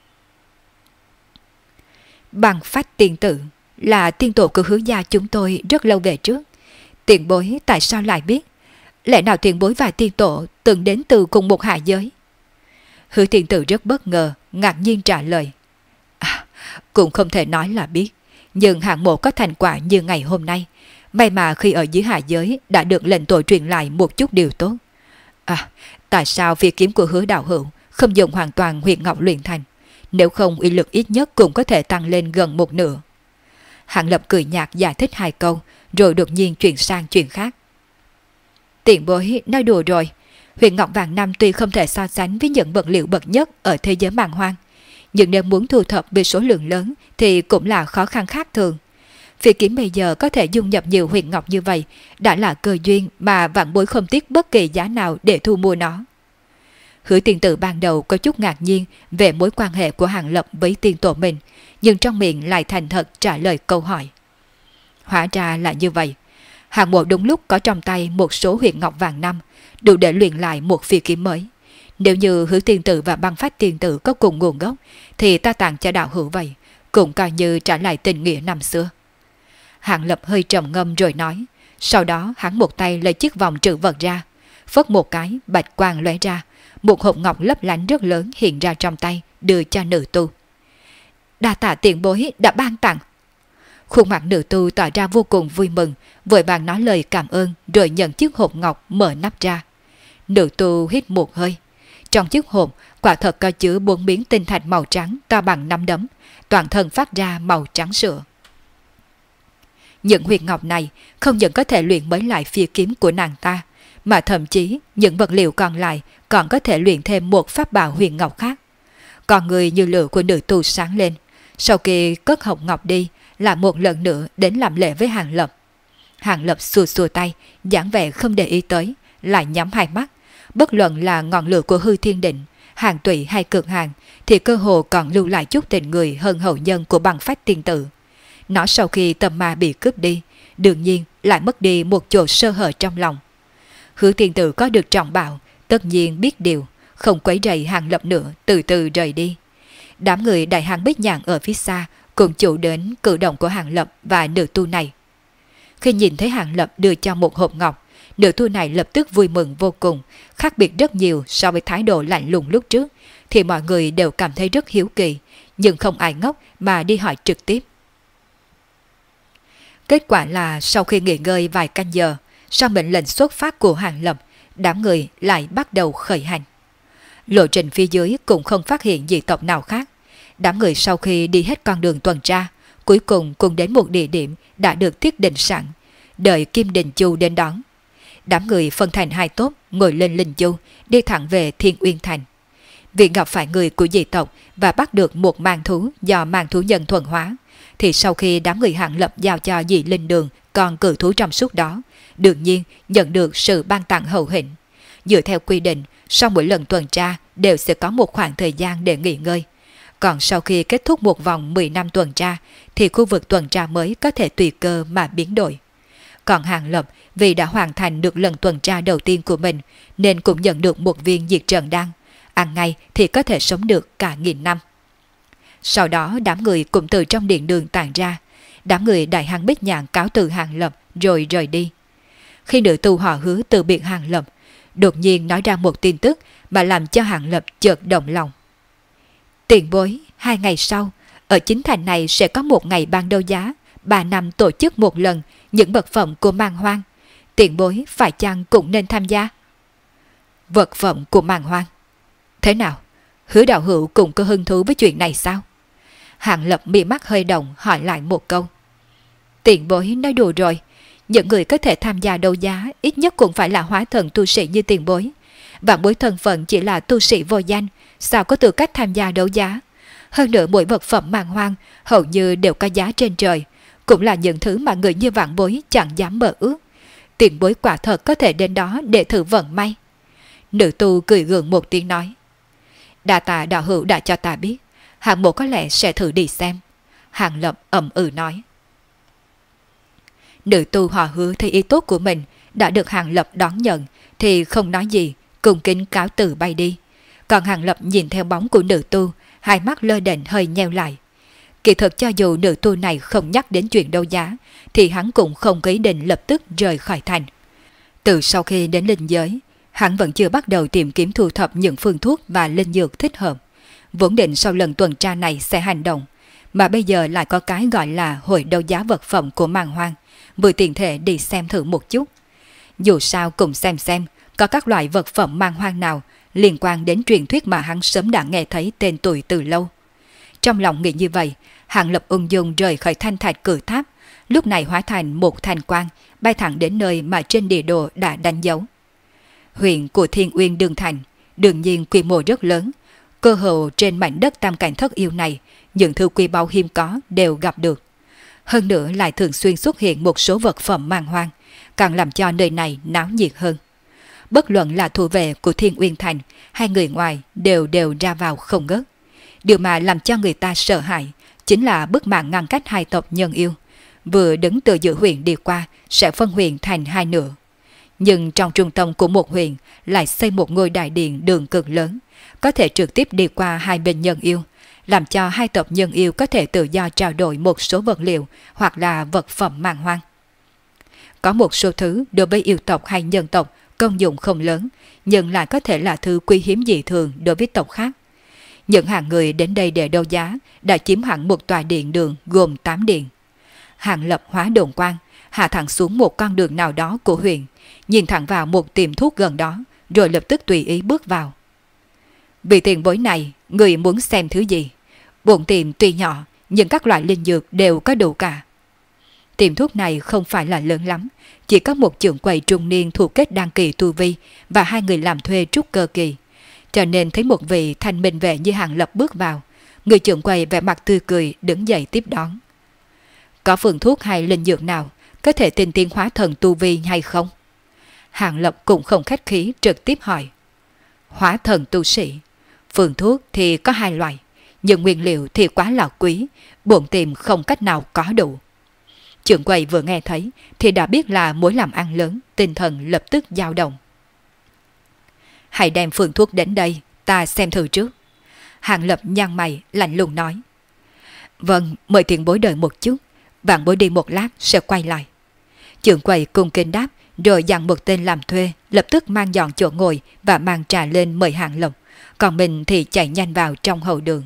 Băng Phách tiên tử là tiên tổ của Hứa gia chúng tôi rất lâu về trước. Tiền bối tại sao lại biết? Lẽ nào tiền bối và tiên tổ từng đến từ cùng một hạ giới? Hứa tiên tử rất bất ngờ, ngạc nhiên trả lời. Cũng không thể nói là biết, nhưng hạng mộ có thành quả như ngày hôm nay. May mà khi ở dưới hạ giới đã được lệnh tổ truyền lại một chút điều tốt. Tại sao phi kiếm của Hứa đạo hữu không dùng hoàn toàn huyền ngọc luyện thành? Nếu không uy lực ít nhất cũng có thể tăng lên gần một nửa. Hàng Lập cười nhạt giải thích hai câu, rồi đột nhiên chuyển sang chuyện khác. Tiền bối nói đùa rồi. Huyền ngọc vàng năm tuy không thể so sánh với những vật liệu bậc nhất ở thế giới màn hoang, nhưng nếu muốn thu thập về số lượng lớn thì cũng là khó khăn khác thường. Phi kiếm bây giờ có thể dung nhập nhiều huyền ngọc như vậy đã là cơ duyên mà vạn bối không tiếc bất kỳ giá nào để thu mua nó. Hứa tiên tử ban đầu có chút ngạc nhiên về mối quan hệ của Hàng Lập với tiên tổ mình, nhưng trong miệng lại thành thật trả lời câu hỏi. Hóa ra là như vậy. Hàng mộ đúng lúc có trong tay một số huyền ngọc vàng năm, đủ để luyện lại một phi kiếm mới. Nếu như Hứa tiên tử và Băng Phách tiên tử có cùng nguồn gốc, thì ta tặng cho đạo hữu vậy, cũng coi như trả lại tình nghĩa năm xưa. Hàng Lập hơi trầm ngâm rồi nói, sau đó hắn một tay lấy chiếc vòng trữ vật ra, phất một cái, bạch quang lóe ra, một hộp ngọc lấp lánh rất lớn hiện ra trong tay, đưa cho nữ tu. Đa tạ tiền bối đã ban tặng. Khuôn mặt nữ tu tỏ ra vô cùng vui mừng, vội vàng nói lời cảm ơn rồi nhận chiếc hộp ngọc mở nắp ra. Nữ tu hít một hơi. Trong chiếc hộp quả thật có chứa 4 miếng tinh thạch màu trắng to bằng nắm đấm, toàn thân phát ra màu trắng sữa. Những huyền ngọc này không những có thể luyện mới lại phi kiếm của nàng ta, mà thậm chí những vật liệu còn lại còn có thể luyện thêm một pháp bảo huyền ngọc khác. Còn người như lửa của nữ tu sáng lên, sau khi cất hộp ngọc đi, lại một lần nữa đến làm lễ với Hàng Lập. Hàng Lập xua xua tay, dáng vẻ không để ý tới, lại nhắm hai mắt. Bất luận là ngọn lửa của hư thiên định, hàng tụy hay cực hàng, thì cơ hồ còn lưu lại chút tình người hơn hậu nhân của Băng Phách tiên tử. Nó sau khi tâm ma bị cướp đi, đương nhiên lại mất đi một chỗ sơ hở trong lòng. Hứa tiên tử có được trọng bảo, tất nhiên biết điều, không quấy rầy Hàng Lập nữa, từ từ rời đi. Đám người đại hàng Bích Nhạn ở phía xa cùng chủ đến cử động của Hàng Lập và nữ tu này. Khi nhìn thấy Hàng Lập đưa cho một hộp ngọc, nữ tu này lập tức vui mừng vô cùng, khác biệt rất nhiều so với thái độ lạnh lùng lúc trước, thì mọi người đều cảm thấy rất hiếu kỳ, nhưng không ai ngốc mà đi hỏi trực tiếp. Kết quả là sau khi nghỉ ngơi vài canh giờ, sau mệnh lệnh xuất phát của Hàng Lập, đám người lại bắt đầu khởi hành. Lộ trình phía dưới cũng không phát hiện dị tộc nào khác. Đám người sau khi đi hết con đường tuần tra, cuối cùng đến một địa điểm đã được thiết định sẵn, đợi Kim Đình Chu đến đón. Đám người phân thành hai tốp ngồi lên linh chu, đi thẳng về Thiên Uyên Thành. Vì gặp phải người của dị tộc và bắt được một mang thú do mang thú nhân thuần hóa, thì sau khi đám người Hạng Lập giao cho dị linh đường còn cự thú trong suốt đó, đương nhiên nhận được sự ban tặng hậu hĩnh. Dựa theo quy định, sau mỗi lần tuần tra đều sẽ có một khoảng thời gian để nghỉ ngơi. Còn sau khi kết thúc một vòng 10 năm tuần tra, thì khu vực tuần tra mới có thể tùy cơ mà biến đổi. Còn Hạng Lập vì đã hoàn thành được lần tuần tra đầu tiên của mình, nên cũng nhận được một viên diệt trần đan. Ăn ngay thì có thể sống được cả 1000 năm. Sau đó đám người cũng từ trong điện đường tản ra. Đám người đại hang Bích Nhạn cáo từ Hạng Lập rồi rời đi. Khi nữ tu họ Hứa từ biệt Hạng Lập, đột nhiên nói ra một tin tức mà làm cho Hạng Lập chợt động lòng. Tiền bối, 2 ngày sau, ở chính thành này sẽ có một ngày ban đấu giá, 3 năm tổ chức một lần những vật phẩm của Man Hoang. Tiền bối phải chăng cũng nên tham gia? Vật phẩm của Man Hoang? Thế nào? Hứa đạo hữu cũng có hứng thú với chuyện này sao? Hạng Lập mi mắt hơi động hỏi lại một câu. Tiền bối nói đùa rồi. Những người có thể tham gia đấu giá ít nhất cũng phải là hóa thần tu sĩ như tiền bối. Vạn bối thân phận chỉ là tu sĩ vô danh, sao có tư cách tham gia đấu giá? Hơn nữa mỗi vật phẩm Man Hoang hầu như đều có giá trên trời, cũng là những thứ mà người như vạn bối chẳng dám mơ ước. Tiền bối quả thật có thể đến đó để thử vận may. Nữ tu cười gượng một tiếng nói. Đa tạ đạo hữu đã cho ta biết, hạng mộ có lẽ sẽ thử đi xem. Hạng Lập ậm nói. Nữ tu họ Hứa thấy ý tốt của mình đã được Hạng Lập đón nhận thì không nói gì, cung kính cáo từ bay đi. Còn Hạng Lập nhìn theo bóng của nữ tu, hai mắt lơ đễnh hơi nheo lại. Kỳ thực cho dù nữ tu này không nhắc đến chuyện đấu giá, thì hắn cũng không có ý định lập tức rời khỏi thành. Từ sau khi đến linh giới, hắn vẫn chưa bắt đầu tìm kiếm thu thập những phương thuốc và linh dược thích hợp. Vốn định sau lần tuần tra này sẽ hành động, mà bây giờ lại có cái gọi là hội đấu giá vật phẩm của Man Hoang, vừa tiện thể đi xem thử một chút. Dù sao cùng xem có các loại vật phẩm Man Hoang nào liên quan đến truyền thuyết mà hắn sớm đã nghe thấy tên tuổi từ lâu. Trong lòng nghĩ như vậy, Hạng Lập ung dung rời khỏi thanh thạch cử tháp, lúc này hóa thành một thanh quang, bay thẳng đến nơi mà trên địa đồ đã đánh dấu. Huyện của Thiên Uyên Đường Thành, đương nhiên quy mô rất lớn, cơ hồ trên mảnh đất tam cảnh thất yêu này, những thứ quý báu hiếm có đều gặp được. Hơn nữa lại thường xuyên xuất hiện một số vật phẩm Man Hoang, càng làm cho nơi này náo nhiệt hơn. Bất luận là thủ vệ của Thiên Uyên Thành hay người ngoài đều ra vào không ngớt. Điều mà làm cho người ta sợ hãi chính là bức màn ngăn cách hai tộc nhân yêu, vừa đứng từ giữa huyện đi qua sẽ phân huyện thành hai nửa. Nhưng trong trung tâm của một huyện lại xây một ngôi đại điện đường cực lớn, có thể trực tiếp đi qua hai bên nhân yêu, làm cho hai tộc nhân yêu có thể tự do trao đổi một số vật liệu hoặc là vật phẩm Man Hoang. Có một số thứ đối với yêu tộc hay nhân tộc công dụng không lớn, nhưng lại có thể là thứ quý hiếm dị thường đối với tộc khác. Những hàng người đến đây để đấu giá đã chiếm hẳn một tòa điện đường gồm 8 điện. Hạng Lập hóa đồn quang, hạ thẳng xuống một con đường nào đó của huyện, nhìn thẳng vào một tiệm thuốc gần đó, rồi lập tức tùy ý bước vào. Vì tiền bối này, người muốn xem thứ gì? Bộn tiệm tuy nhỏ, nhưng các loại linh dược đều có đủ cả. Tiệm thuốc này không phải là lớn lắm, chỉ có một trưởng quầy trung niên thuộc kết đăng kỳ tu vi và 2 người làm thuê trúc cơ kỳ. Cho nên thấy một vị thanh minh vệ như Hạng Lập bước vào, người trưởng quầy vẻ mặt tươi cười đứng dậy tiếp đón. Có phương thuốc hay linh dược nào có thể tinh tiến hóa thần tu vi hay không? Hạng Lập cũng không khách khí trực tiếp hỏi. Hóa thần tu sĩ, phương thuốc thì có 2 loại, nhưng nguyên liệu thì quá là quý, bộn tìm không cách nào có đủ. Trưởng quầy vừa nghe thấy thì đã biết là mối làm ăn lớn, tinh thần lập tức dao động. Hãy đem phương thuốc đến đây, ta xem thử trước. Hạng Lập nhăn mày lạnh lùng nói. Vâng, mời tiền bối đợi một chút, vạn bối đi một lát sẽ quay lại. Trưởng quầy cung kính đáp, rồi dặn một tên làm thuê lập tức mang dọn chỗ ngồi và mang trà lên mời Hạng Lập, còn mình thì chạy nhanh vào trong hậu đường.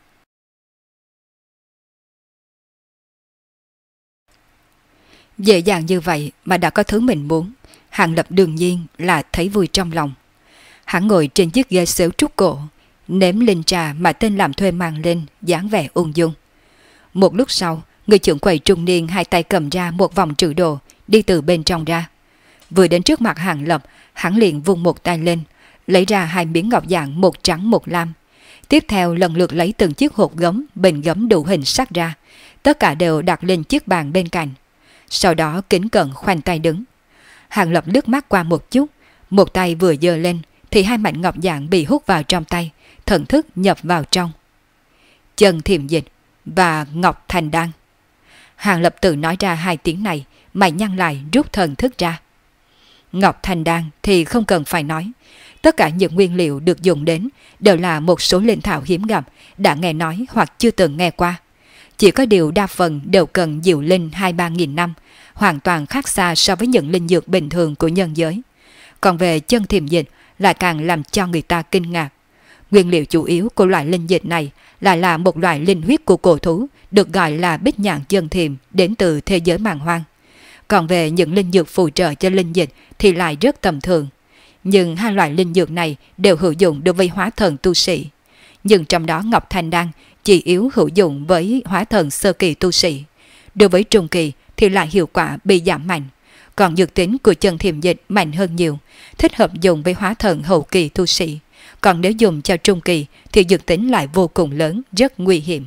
Dễ dàng như vậy mà đã có thứ mình muốn, Hạng Lập đương nhiên là thấy vui trong lòng. Hắn ngồi trên chiếc ghế xéo trúc cổ, nếm ly trà mà tên làm thuê mang lên, dáng vẻ ung dung. Một lúc sau, người trưởng quầy trung niên hai tay cầm ra một vòng trữ đồ, đi từ bên trong ra. Vừa đến trước mặt Hàng Lập, hắn liền vung một tay lên, lấy ra 2 miếng ngọc dạng, một trắng một lam. Tiếp theo lần lượt lấy từng chiếc hộp gấm, bình gấm đủ hình sắc ra, tất cả đều đặt lên chiếc bàn bên cạnh. Sau đó kính cẩn khoanh tay đứng. Hàng Lập liếc mắt qua một chút, một tay vừa giơ lên thì 2 mảnh ngọc dạng bị hút vào trong tay, thần thức nhập vào trong. Chân thiềm dịch và Ngọc Thành Đan. Hàng Lập tự nói ra 2 tiếng này, mày nhăn lại rút thần thức ra. Ngọc Thành Đan thì không cần phải nói. Tất cả những nguyên liệu được dùng đến đều là một số linh thảo hiếm gặp, đã nghe nói hoặc chưa từng nghe qua. Chỉ có điều đa phần đều cần diệu linh 2-3 nghìn năm, hoàn toàn khác xa so với những linh dược bình thường của nhân giới. Còn về chân thiềm dịch lại càng làm cho người ta kinh ngạc. Nguyên liệu chủ yếu của loại linh dịch này là một loại linh huyết của cổ thú, được gọi là bích nhạn chân thiềm, đến từ thế giới màn hoang. Còn về những linh dược phụ trợ cho linh dịch thì lại rất tầm thường. Nhưng 2 loại linh dược này đều hữu dụng đối với hóa thần tu sĩ. Nhưng trong đó Ngọc Thành Đan chỉ yếu hữu dụng với hóa thần sơ kỳ tu sĩ. Đối với trung kỳ thì lại hiệu quả bị giảm mạnh. Còn dược tính của chân thiềm dịch mạnh hơn nhiều, thích hợp dùng với hóa thần hậu kỳ tu sĩ. Còn nếu dùng cho trung kỳ thì dược tính lại vô cùng lớn, rất nguy hiểm.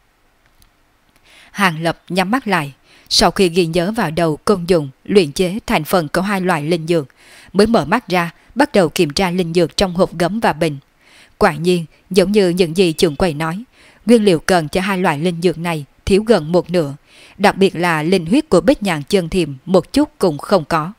Hàng Lập nhắm mắt lại, sau khi ghi nhớ vào đầu công dụng luyện chế thành phần của 2 loại linh dược, mới mở mắt ra, bắt đầu kiểm tra linh dược trong hộp gấm và bình. Quả nhiên, giống như những gì trưởng quầy nói, nguyên liệu cần cho 2 loại linh dược này thiếu gần một nửa, đặc biệt là linh huyết của bích nhạn chân thiềm một chút cũng không có.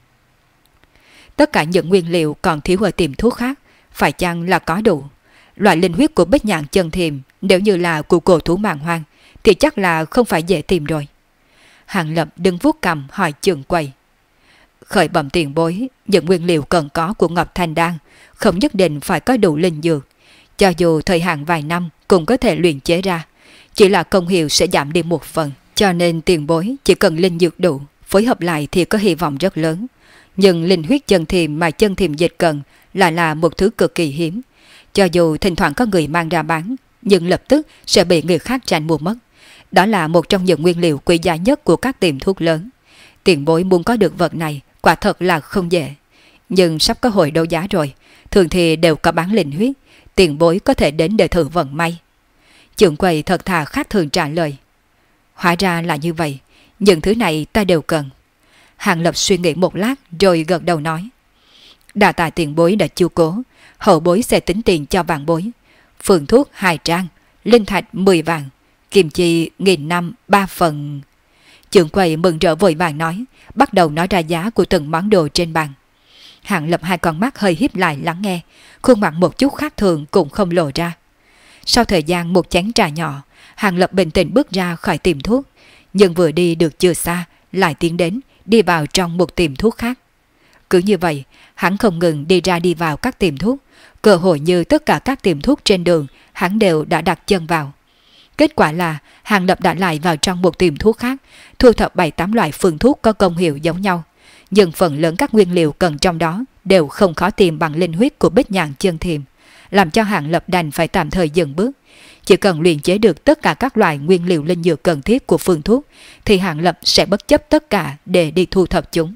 Tất cả những nguyên liệu còn thiếu ở tiệm thuốc khác, phải chăng là có đủ? Loại linh huyết của bích nhạn chân thiềm nếu như là của cổ thú màn hoang thì chắc là không phải dễ tìm rồi. Hàng Lập đứng vuốt cằm hỏi trưởng quầy. Khởi bẩm tiền bối, những nguyên liệu cần có của Ngọc Thành Đan không nhất định phải có đủ linh dược. Cho dù thời hạn vài năm cũng có thể luyện chế ra, chỉ là công hiệu sẽ giảm đi một phần. Cho nên tiền bối chỉ cần linh dược đủ, phối hợp lại thì có hy vọng rất lớn. Nhưng linh huyết chân thiềm mà chân thiềm dịch cần là một thứ cực kỳ hiếm. Cho dù thỉnh thoảng có người mang ra bán, nhưng lập tức sẽ bị người khác tranh mua mất. Đó là một trong những nguyên liệu quý giá nhất của các tiệm thuốc lớn. Tiền bối muốn có được vật này quả thật là không dễ. Nhưng sắp có hội đấu giá rồi, thường thì đều có bán linh huyết, tiền bối có thể đến để thử vận may. Trưởng quầy thật thà khác thường trả lời. Hóa ra là như vậy, những thứ này ta đều cần. Hàng Lập suy nghĩ một lát rồi gật đầu nói. Đa tạ tiền bối đã chiêu cố, hậu bối sẽ tính tiền cho vạn bối. Phương thuốc 2 trang, linh thạch 10 vạn, kim chi 1000 năm 3 phần. Trưởng quầy mừng rỡ vội vàng nói, bắt đầu nói ra giá của từng món đồ trên bàn. Hàng Lập 2 con mắt hơi híp lại lắng nghe, khuôn mặt một chút khác thường cũng không lộ ra. Sau thời gian một chén trà nhỏ, Hàng Lập bình tĩnh bước ra khỏi tiệm thuốc, nhưng vừa đi được chưa xa, lại tiến đến, đi vào trong một tiệm thuốc khác. Cứ như vậy, hắn không ngừng đi ra đi vào các tiệm thuốc, cơ hội như tất cả các tiệm thuốc trên đường, hắn đều đã đặt chân vào. Kết quả là Hàng Lập đã lại vào trong một tiệm thuốc khác, thu thập 7-8 loại phương thuốc có công hiệu giống nhau. Nhưng phần lớn các nguyên liệu cần trong đó đều không khó tìm bằng linh huyết của bích nhạn chân thiềm, làm cho Hàng Lập đành phải tạm thời dừng bước. Chỉ cần luyện chế được tất cả các loại nguyên liệu linh dược cần thiết của phương thuốc, thì Hàng Lập sẽ bất chấp tất cả để đi thu thập chúng.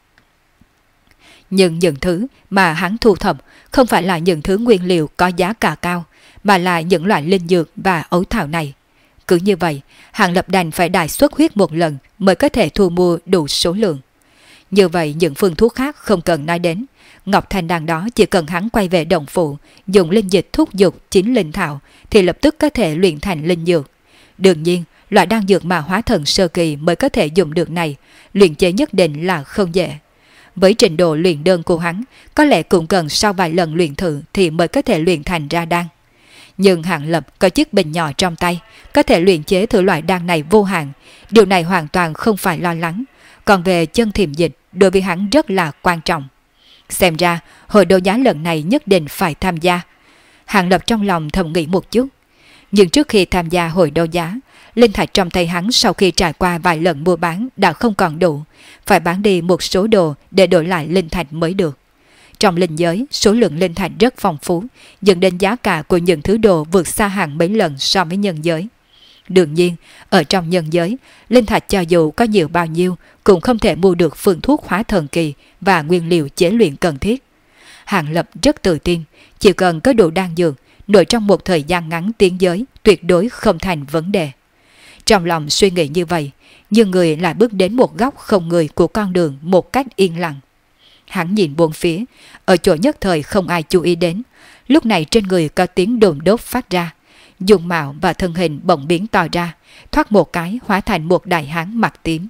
Nhưng những thứ mà hắn thu thập không phải là những thứ nguyên liệu có giá cả cao, mà là những loại linh dược và ấu thảo này. Cứ như vậy, Hàng Lập đành phải đại xuất huyết một lần mới có thể thu mua đủ số lượng. Như vậy những phương thuốc khác không cần nói đến. Ngọc Thành Đan đó chỉ cần hắn quay về động phủ, dùng linh dịch thúc dục chính linh thảo thì lập tức có thể luyện thành linh dược. Đương nhiên, loại đan dược mà hóa thần sơ kỳ mới có thể dùng được này, luyện chế nhất định là không dễ. Với trình độ luyện đơn của hắn, có lẽ cũng cần sau vài lần luyện thử thì mới có thể luyện thành ra đan. Nhưng Hàng Lập có chiếc bình nhỏ trong tay, có thể luyện chế thử loại đan này vô hạn, điều này hoàn toàn không phải lo lắng. Còn về chân thiềm dịch, đối với hắn rất là quan trọng. Xem ra, hội đấu giá lần này nhất định phải tham gia. Hàng Lập trong lòng thầm nghĩ một chút. Nhưng trước khi tham gia hội đấu giá, linh thạch trong tay hắn sau khi trải qua vài lần mua bán đã không còn đủ, phải bán đi một số đồ để đổi lại linh thạch mới được. Trong linh giới, số lượng linh thạch rất phong phú, dẫn đến giá cả của những thứ đồ vượt xa hàng mấy lần so với nhân giới. Đương nhiên, ở trong nhân giới, linh thạch cho dù có nhiều bao nhiêu cũng không thể mua được phương thuốc hóa thần kỳ và nguyên liệu chế luyện cần thiết. Hàng Lập rất tự tin, chỉ cần có đủ đan dược, nội trong một thời gian ngắn tiến giới tuyệt đối không thành vấn đề. Trong lòng suy nghĩ như vậy, nhưng người lại bước đến một góc không người của con đường một cách yên lặng. Hắn nhìn bốn phía, ở chỗ nhất thời không ai chú ý đến. Lúc này trên người có tiếng đồn đốt phát ra, dung mạo và thân hình bỗng biến to ra, thoát một cái hóa thành một đại hán mặt tím.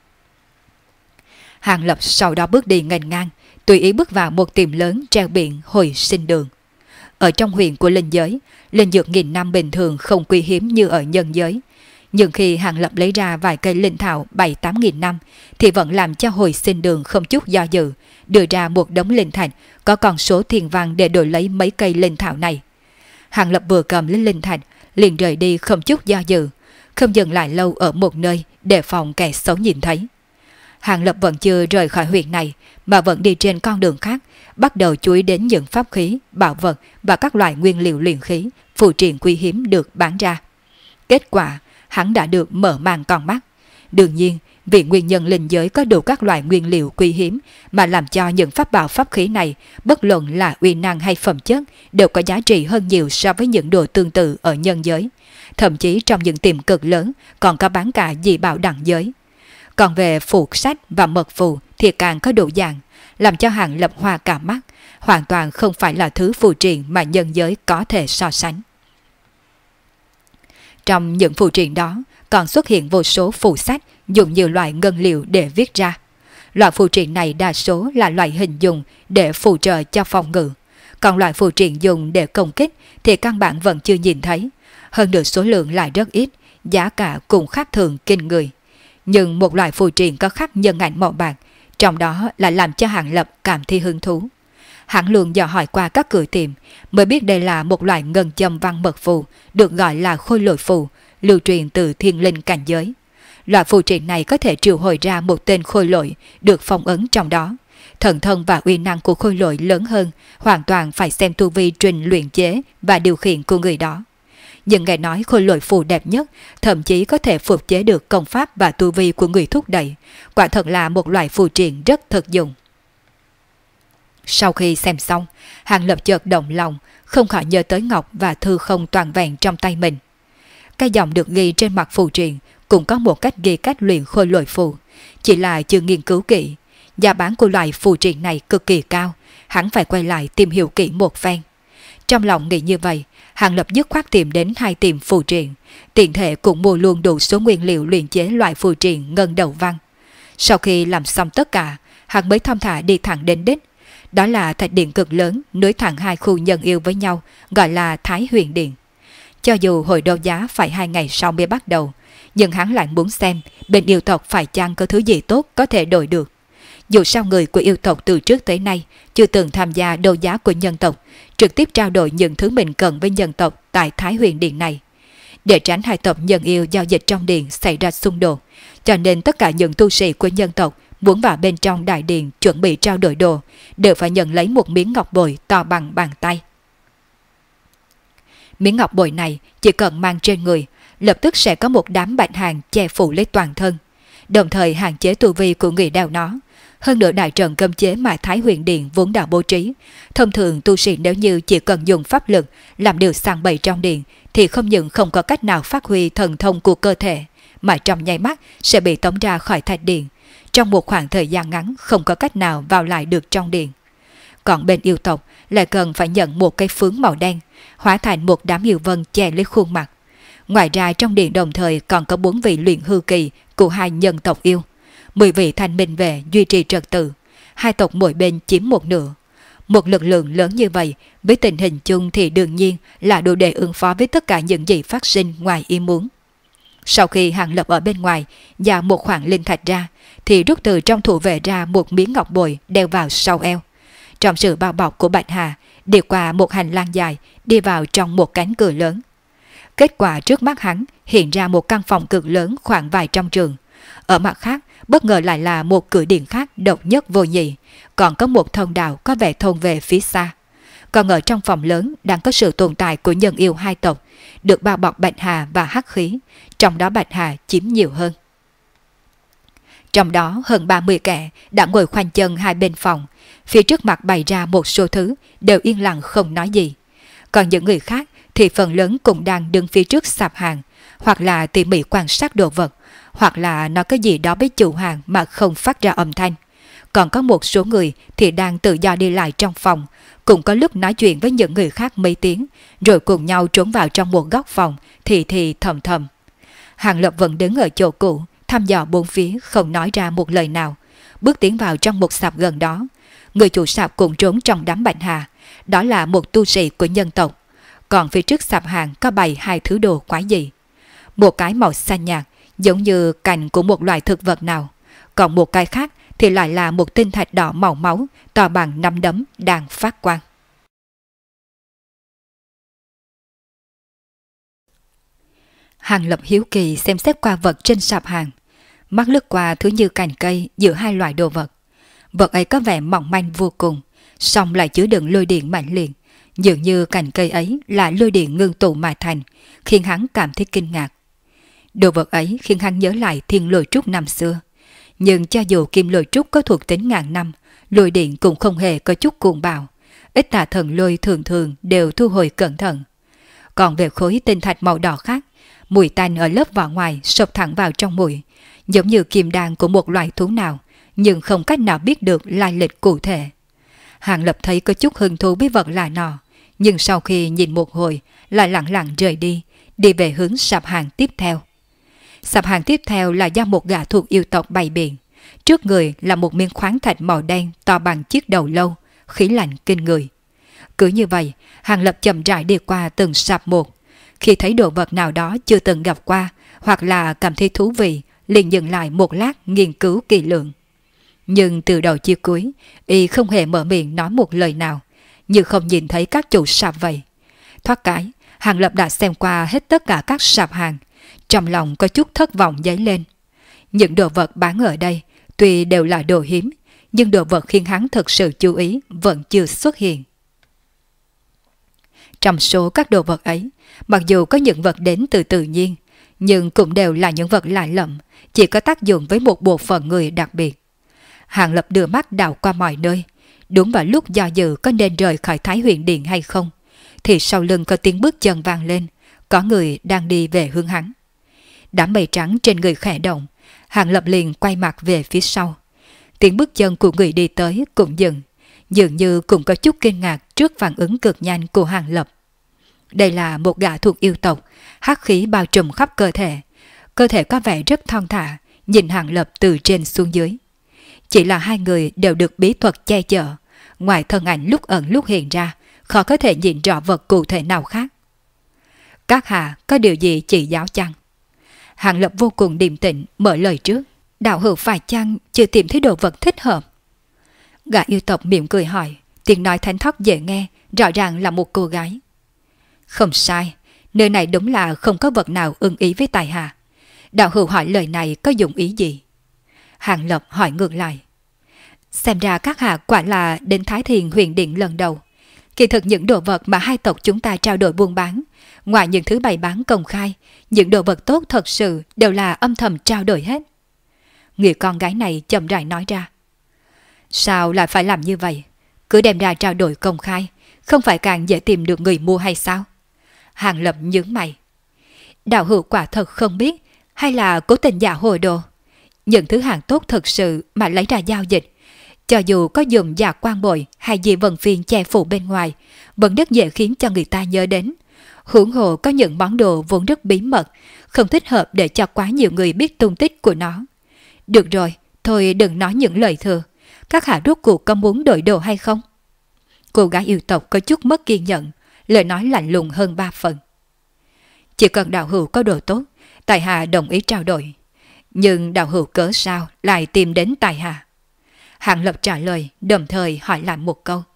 Hàng Lập sau đó bước đi nghênh ngang, tùy ý bước vào một tiệm lớn treo biển Hồi Sinh Đường. Ở trong huyện của linh giới, linh dược nghìn năm bình thường không quý hiếm như ở nhân giới. Nhưng khi Hàng Lập lấy ra vài cây linh thảo 7-8 nghìn năm thì vẫn làm cho Hồi Sinh Đường không chút do dự, đưa ra một đống linh thạch có con số thiên văn để đổi lấy mấy cây linh thảo này. Hàng Lập vừa cầm lấy linh thạch liền rời đi không chút do dự, không dừng lại lâu ở một nơi để phòng kẻ xấu nhìn thấy. Hàng Lập vẫn chưa rời khỏi huyện này mà vẫn đi trên con đường khác, bắt đầu chú ý đến những pháp khí, bảo vật và các loại nguyên liệu luyện khí, phù triện quý hiếm được bán ra. Kết quả, hắn đã được mở màn con mắt. Đương nhiên, vì nguyên nhân linh giới có đủ các loại nguyên liệu quý hiếm mà làm cho những pháp bảo pháp khí này, bất luận là uy năng hay phẩm chất, đều có giá trị hơn nhiều so với những đồ tương tự ở nhân giới. Thậm chí trong những tiệm cực lớn còn có bán cả dị bảo đẳng giới. Còn về phù sách và mật phù thì càng có đủ dạng, làm cho Hàng Lập hoa cả mắt, hoàn toàn không phải là thứ phù triện mà nhân giới có thể so sánh. Trong những phù triện đó còn xuất hiện vô số phù sách dùng nhiều loại ngân liệu để viết ra. Loại phù triện này đa số là loại hình dùng để phù trợ cho phòng ngự, còn loại phù triện dùng để công kích thì căn bản vẫn chưa nhìn thấy, hơn nữa số lượng lại rất ít, giá cả cũng khác thường kinh người. Nhưng một loại phù triện có khắc nhân ảnh màu bạc, trong đó lại làm cho Hàng Lập cảm thấy hứng thú. Hắn luôn dò hỏi qua các cửa tiệm mới biết đây là một loại ngân châm văn mật phù, được gọi là khôi lỗi phù, lưu truyền từ thiên linh cảnh giới. Loại phù triện này có thể triệu hồi ra một tên khôi lỗi được phong ấn trong đó. Thần thông và uy năng của khôi lỗi lớn hơn, hoàn toàn phải xem tu vi trình luyện chế và điều khiển của người đó. Nhưng nghe nói khôi lỗi phù đẹp nhất, thậm chí có thể phục chế được công pháp và tu vi của người thúc đẩy. Quả thật là một loại phù triện rất thực dụng. Sau khi xem xong, Hàng Lập chợt động lòng, không khỏi nhớ tới ngọc và thư không toàn vẹn trong tay mình. Cái dòng được ghi trên mặt phù triện cũng có một cách ghi cách luyện khôi lỗi phù, chỉ là chưa nghiên cứu kỹ. Giá bán của loại phù triện này cực kỳ cao, hắn phải quay lại tìm hiểu kỹ một phen. Trong lòng nghĩ như vậy, Hàng Lập dứt khoát tìm đến 2 tiệm phù triện, tiện thể cũng mua luôn đủ số nguyên liệu luyện chế loại phù triện ngân đầu văn. Sau khi làm xong tất cả, hắn mới thong thả đi thẳng đến đích. Đó là thạch điện cực lớn nối thẳng 2 khu nhân yêu với nhau, gọi là Thái Huyền Điện. Cho dù hội đấu giá phải 2 ngày sau mới bắt đầu, nhưng hắn lại muốn xem bên yêu tộc phải chăng có thứ gì tốt có thể đổi được. Dù sao người của yêu tộc từ trước tới nay chưa từng tham gia đấu giá của nhân tộc, trực tiếp trao đổi những thứ mình cần với nhân tộc tại Thái Huyền Điện này. Để tránh hai tộc nhân yêu giao dịch trong điện xảy ra xung đột, cho nên tất cả những tu sĩ của nhân tộc muốn vào bên trong đại điện chuẩn bị trao đổi đồ đều phải nhận lấy một miếng ngọc bội to bằng bàn tay. Miếng ngọc bội này chỉ cần mang trên người, lập tức sẽ có một đám bạch hàn che phủ lấy toàn thân, đồng thời hạn chế tu vi của người đeo nó. Hơn nữa đại trận cấm chế mà Thái Huyền Điện vốn đã bố trí, thông thường tu sĩ nếu như chỉ cần dùng pháp lực làm điều sàng bậy trong điện thì không những không có cách nào phát huy thần thông của cơ thể, mà trong nháy mắt sẽ bị tống ra khỏi thạch điện, trong một khoảng thời gian ngắn không có cách nào vào lại được trong điện. Còn bên yêu tộc lại cần phải nhận một cái phướng màu đen, hóa thành một đám yêu vân che lấy khuôn mặt. Ngoài ra trong điện đồng thời còn có 4 vị luyện hư kỳ của 2 nhân tộc yêu, 10 vị thanh minh vệ duy trì trật tự, 2 tộc mỗi bên chiếm một nửa. Một lực lượng lớn như vậy, với tình hình chung thì đương nhiên là đủ để ứng phó với tất cả những gì phát sinh ngoài ý muốn. Sau khi Hàng Lập ở bên ngoài và một khoản linh thạch ra, thì rút từ trong thủ vệ ra một miếng ngọc bội đeo vào sau eo. Trong sự bao bọc của Bạch Hà, đi qua một hành lang dài, đi vào trong một cánh cửa lớn. Kết quả trước mắt hắn hiện ra một căn phòng cực lớn khoảng vài trăm trường. Ở mặt khác, bất ngờ lại là một cửa điện khác độc nhất vô nhị, còn có một thông đạo có vẻ thông về phía xa. Còn ở trong phòng lớn đang có sự tồn tại của nhân yêu hai tộc, được bao bọc bạch hà và hắc khí, trong đó bạch hà chiếm nhiều hơn. Trong đó hơn 30 kẻ đã ngồi khoanh chân hai bên phòng, phía trước mặt bày ra một số thứ, đều yên lặng không nói gì. Còn những người khác thì phần lớn cũng đang đứng phía trước sạp hàng, hoặc là tỉ mỉ quan sát đồ vật, hoặc là nói cái gì đó với chủ hàng mà không phát ra âm thanh. Còn có một số người thì đang tự do đi lại trong phòng, cũng có lúc nói chuyện với những người khác mấy tiếng, rồi cùng nhau trốn vào trong một góc phòng, thì thầm thầm. Hàng Lập vẫn đứng ở chỗ cũ, thăm dò bốn phía không nói ra một lời nào, bước tiến vào trong một sạp gần đó. Người chủ sạp cũng trốn trong đám bạch hà, đó là một tu sĩ của nhân tộc. Còn phía trước sạp hàng có bày hai thứ đồ quái dị. Một cái màu xanh nhạt, giống như cành của một loài thực vật nào, còn một cái khác thì lại là một tinh thạch đỏ màu máu, to bằng nắm đấm, đang phát quang. Hàng Lập hiếu kỳ xem xét qua vật trên sạp hàng, mắt lướt qua thứ như cành cây giữa hai loại đồ vật. Vật ấy có vẻ mỏng manh vô cùng, song lại chứa đựng lôi điện mạnh liệt, dường như cành cây ấy là lôi điện ngưng tụ mà thành, khiến hắn cảm thấy kinh ngạc. Đồ vật ấy khiến hắn nhớ lại thiên lôi trúc năm xưa, nhưng cho dù kim lôi trúc có thuộc tính ngàn năm, lôi điện cũng không hề có chút cuồng bạo, ít tà thần lôi thường thường đều thu hồi cẩn thận. Còn về khối tinh thạch màu đỏ khác, mùi tanh ở lớp vỏ ngoài sộc thẳng vào trong mũi, giống như kim đan của một loài thú nào, nhưng không cách nào biết được lai lịch cụ thể. Hàng Lập thấy có chút hứng thú với vật lạ nọ, nhưng sau khi nhìn một hồi lại lặng lặng rời đi, đi về hướng sạp hàng tiếp theo. Sạp hàng tiếp theo là do một gã thuộc yêu tộc bày biện, trước người là một miếng khoáng thạch màu đen to bằng chiếc đầu lâu, khí lạnh kinh người. Cứ như vậy, Hàng Lập chậm rãi đi qua từng sạp một. Khi thấy đồ vật nào đó chưa từng gặp qua, hoặc là cảm thấy thú vị, liền dừng lại một lát nghiên cứu kỳ lượng. Nhưng từ đầu chia cuối, y không hề mở miệng nói một lời nào, như không nhìn thấy các chủ sạp vậy. Thoát cái, Hàng Lập đã xem qua hết tất cả các sạp hàng, trong lòng có chút thất vọng dấy lên. Những đồ vật bán ở đây tuy đều là đồ hiếm, nhưng đồ vật khiến hắn thực sự chú ý vẫn chưa xuất hiện. Trong số các đồ vật ấy, mặc dù có những vật đến từ tự nhiên, nhưng cũng đều là những vật lạ lẫm, chỉ có tác dụng với một bộ phận người đặc biệt. Hàng Lập đưa mắt đảo qua mọi nơi, đúng vào lúc do dự có nên rời khỏi Thái Huyền Điện hay không, thì sau lưng có tiếng bước chân vang lên, có người đang đi về hướng hắn. Đám mây trắng trên người khẽ động, Hàng Lập liền quay mặt về phía sau. Tiếng bước chân của người đi tới cũng dừng, dường như cũng có chút kinh ngạc trước phản ứng cực nhanh của Hàng Lập. Đây là một gã thuộc yêu tộc, hắc khí bao trùm khắp cơ thể có vẻ rất thon thả, nhìn Hàng Lập từ trên xuống dưới. Chỉ là hai người đều được bí thuật che chở, ngoài thân ảnh lúc ẩn lúc hiện ra, khó có thể nhìn rõ vật cụ thể nào khác. Các hạ có điều gì chỉ giáo chăng? Hàng Lập vô cùng điềm tĩnh mở lời trước. Đạo hữu phải chăng chưa tìm thấy đồ vật thích hợp? Gã yêu tộc mỉm cười hỏi, tiếng nói thanh thoát dễ nghe, rõ ràng là một cô gái. Không sai, nơi này đúng là không có vật nào ưng ý với tài hạ. Đạo hữu hỏi lời này có dụng ý gì? Hàng Lập hỏi ngược lại. Xem ra các hạ quả là đến Thái Thiền Huyền Điện lần đầu. Kỳ thực những đồ vật mà hai tộc chúng ta trao đổi buôn bán, ngoài những thứ bày bán công khai, những đồ vật tốt thật sự đều là âm thầm trao đổi hết. Người con gái này chậm rãi nói ra. Sao lại phải làm như vậy? Cứ đem ra trao đổi công khai, không phải càng dễ tìm được người mua hay sao? Hàng Lập nhướng mày. Đạo hữu quả thật không biết, hay là cố tình giả hồ đồ? Những thứ hàng tốt thật sự mà lấy ra giao dịch, cho dù có dùng giả quan bội hay gì vần phiền che phủ bên ngoài, vẫn rất dễ khiến cho người ta nhớ đến. Huống hồ có những món đồ vốn rất bí mật, không thích hợp để cho quá nhiều người biết tung tích của nó. Được rồi, thôi đừng nói những lời thừa. Các hạ rốt cuộc có muốn đổi đồ hay không? Cô gái yêu tộc có chút mất kiên nhẫn, lời nói lạnh lùng hơn 3 phần. Chỉ cần đạo hữu có đồ tốt, tại hạ đồng ý trao đổi. Nhưng đạo hữu cớ sao lại tìm đến tại hạ? Hàng Lập trả lời, đồng thời hỏi lại một câu.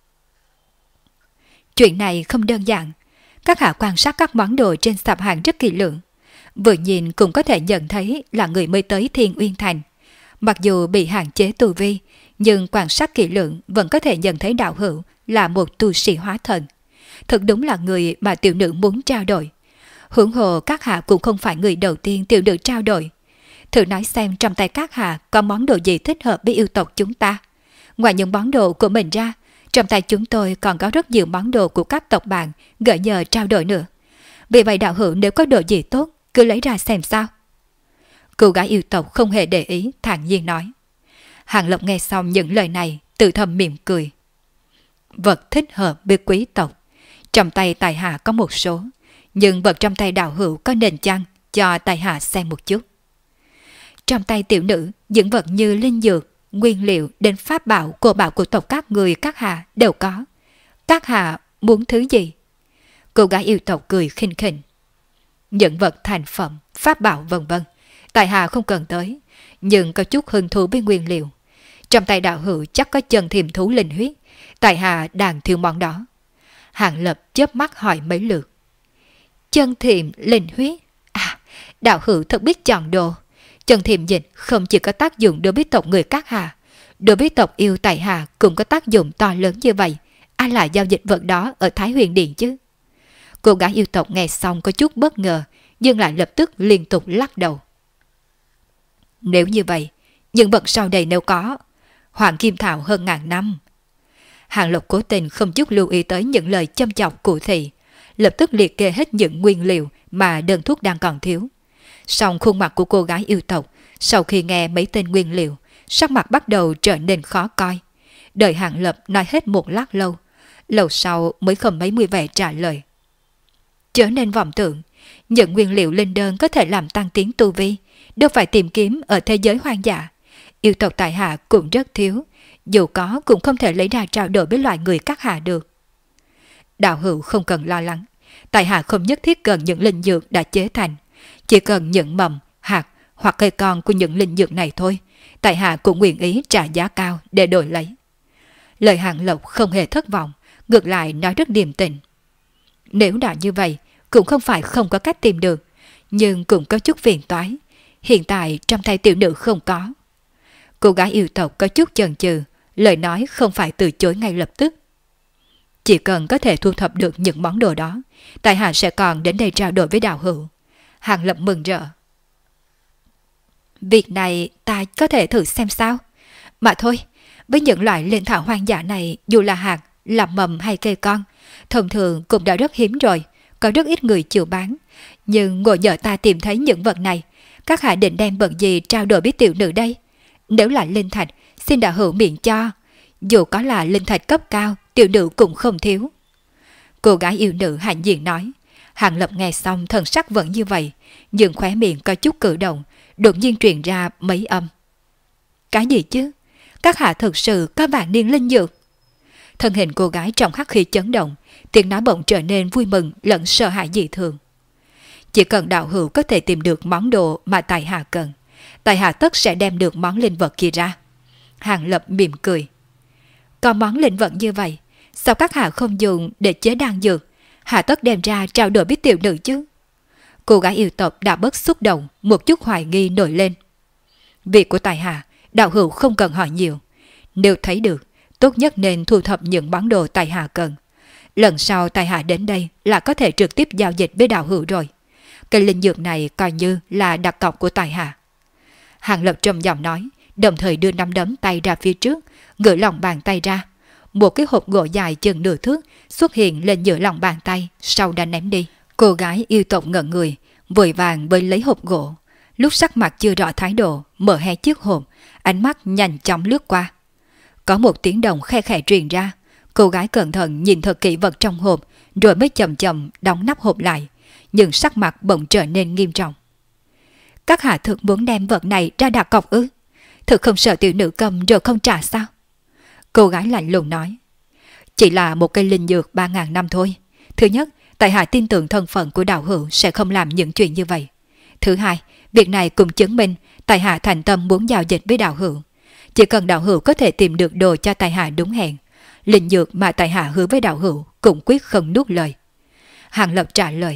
Chuyện này không đơn giản. Các hạ quan sát các món đồ trên sạp hàng rất kỹ lưỡng, vừa nhìn cũng có thể nhận thấy là người mới tới Thiên Uyên Thành. Mặc dù bị hạn chế tu vi, nhưng quan sát kỹ lưỡng vẫn có thể nhận thấy đạo hữu là một tu sĩ hóa thần. Thật đúng là người mà tiểu nữ muốn trao đổi. Huống hồ các hạ cũng không phải người đầu tiên tiểu nữ trao đổi. Thử nói xem trong tay các hạ có món đồ gì thích hợp với yêu tộc chúng ta. Ngoài những món đồ của mình ra, trong tay chúng tôi còn có rất nhiều món đồ của các tộc bạn gợi nhờ trao đổi nữa. Vì vậy đạo hữu nếu có đồ gì tốt, cứ lấy ra xem sao. Cô gái yêu tộc không hề để ý, thản nhiên nói. Hàng Lập nghe xong những lời này, tự thầm mỉm cười. Vật thích hợp với quý tộc. Trong tay tài hạ có một số, nhưng vật trong tay đạo hữu có nên chăng cho tài hạ xem một chút. Trong tay tiểu nữ, những vật như linh dược, nguyên liệu đến pháp bảo của tộc các người các hạ đều có. Các hạ muốn thứ gì? Cô gái yêu tộc cười khinh khỉnh. Những vật thành phẩm, pháp bảo vân vân, tại hạ không cần tới, nhưng có chút hứng thú với nguyên liệu. Trong tay đạo hữu chắc có chân thiềm thú linh huyết, tại hạ đang thiếu món đó. Hàng Lập chớp mắt hỏi mấy lượt. Chân thiềm linh huyết? À, đạo hữu thật biết chọn đồ. Chân thiềm dịch không chỉ có tác dụng đối với tộc người các hạ, đối với tộc yêu tại hạ cũng có tác dụng to lớn như vậy. Ai lại giao dịch vật đó ở Thái Huyền Điện chứ? Cô gái yêu tộc nghe xong có chút bất ngờ, nhưng lại lập tức liên tục lắc đầu. Nếu như vậy, những vật sau đây nếu có, Hoàng Kim Thảo hơn ngàn năm. Hàng Lộc cố tình không chút lưu ý tới những lời châm chọc cụ thị, lập tức liệt kê hết những nguyên liệu mà đơn thuốc đang còn thiếu. Song khuôn mặt của cô gái yêu tộc, sau khi nghe mấy tên nguyên liệu, sắc mặt bắt đầu trở nên khó coi. Đợi Hàng Lập nói hết một lát lâu, lâu sau mới không mấy vui vẻ trả lời. Trở nên vọng tưởng, những nguyên liệu linh đơn có thể làm tăng tiến tu vi, đâu phải tìm kiếm ở thế giới hoang dã. Yêu tộc tại hạ cũng rất thiếu, dù có cũng không thể lấy ra trao đổi với loài người các hạ được. Đạo hữu không cần lo lắng, tại hạ không nhất thiết cần những linh dược đã chế thành, chỉ cần những mầm, hạt hoặc cây con của những linh dược này thôi, tại hạ cũng nguyện ý trả giá cao để đổi lấy. Lời Hàng Lộc không hề thất vọng, ngược lại nói rất điềm tĩnh. Nếu đã như vậy, cũng không phải không có cách tìm được, nhưng cũng có chút phiền toái. Hiện tại trong tay tiểu nữ không có. Cô gái yêu tộc có chút chần chừ, lời nói không phải từ chối ngay lập tức. Chỉ cần có thể thu thập được những món đồ đó, tại hạ sẽ còn đến đây trao đổi với đạo hữu. Hàng Lập mừng rỡ. Việc này ta có thể thử xem sao. Mà thôi, với những loại linh thảo hoang dã này, dù là hạt, là mầm hay cây con, thông thường cũng đã rất hiếm rồi, có rất ít người chịu bán. Nhưng ngồi nhờ ta tìm thấy những vật này, các hạ định đem vật gì trao đổi với tiểu nữ đây? Nếu là linh thạch, xin đạo hữu miệng cho. Dù có là linh thạch cấp cao, tiểu nữ cũng không thiếu. Cô gái yêu nữ hạnh diện nói. Hàng Lập nghe xong thần sắc vẫn như vậy, nhưng khóe miệng có chút cử động, đột nhiên truyền ra mấy âm. Cái gì chứ? Các hạ thực sự có vạn niên linh dược? Thân hình cô gái trong hắc khí chấn động, tiếng nói bỗng trở nên vui mừng lẫn sợ hãi dị thường. Chỉ cần đạo hữu có thể tìm được món đồ mà tài hạ cần, tài hạ tất sẽ đem được món linh vật kia ra. Hàng Lập mỉm cười. Có món linh vật như vậy, sao các hạ không dùng để chế đan dược, hạ tất đem ra trao đổi với tiểu nữ chứ? Cô gái yêu tộc đã bớt xúc động, một chút hoài nghi nổi lên. Việc của tài hạ, đạo hữu không cần hỏi nhiều. Nếu thấy được, tốt nhất nên thu thập những món đồ tài hạ cần. Lần sau tài hạ đến đây là có thể trực tiếp giao dịch với đạo hữu rồi. Cây linh dược này coi như là đặt cọc của tài hạ. Hàng Lập trầm giọng nói, đồng thời đưa nắm đấm tay ra phía trước, ngửa lòng bàn tay ra. Một cái hộp gỗ dài chừng nửa thước xuất hiện lên giữa lòng bàn tay, sau đã ném đi. Cô gái yêu tộc ngẩn người, vội vàng bơi lấy hộp gỗ. Lúc sắc mặt chưa rõ thái độ, mở hé chiếc hộp, ánh mắt nhanh chóng lướt qua. Có một tiếng động khe khẽ truyền ra. Cô gái cẩn thận nhìn thật kỹ vật trong hộp, rồi mới chậm chậm đóng nắp hộp lại, nhưng sắc mặt bỗng trở nên nghiêm trọng. Các hạ thực muốn đem vật này ra đặt cọc ư? Thực không sợ tiểu nữ cầm rồi không trả sao? Cô gái lạnh lùng nói. Chỉ là một cây linh dược 3.000 năm thôi. Thứ nhất, tại hạ tin tưởng thân phận của đạo hữu sẽ không làm những chuyện như vậy. Thứ hai, việc này cũng chứng minh tại hạ thành tâm muốn giao dịch với đạo hữu. Chỉ cần đạo hữu có thể tìm được đồ cho tại hạ đúng hẹn, linh dược mà tại hạ hứa với đạo hữu cũng quyết không nuốt lời. Hàng Lập trả lời.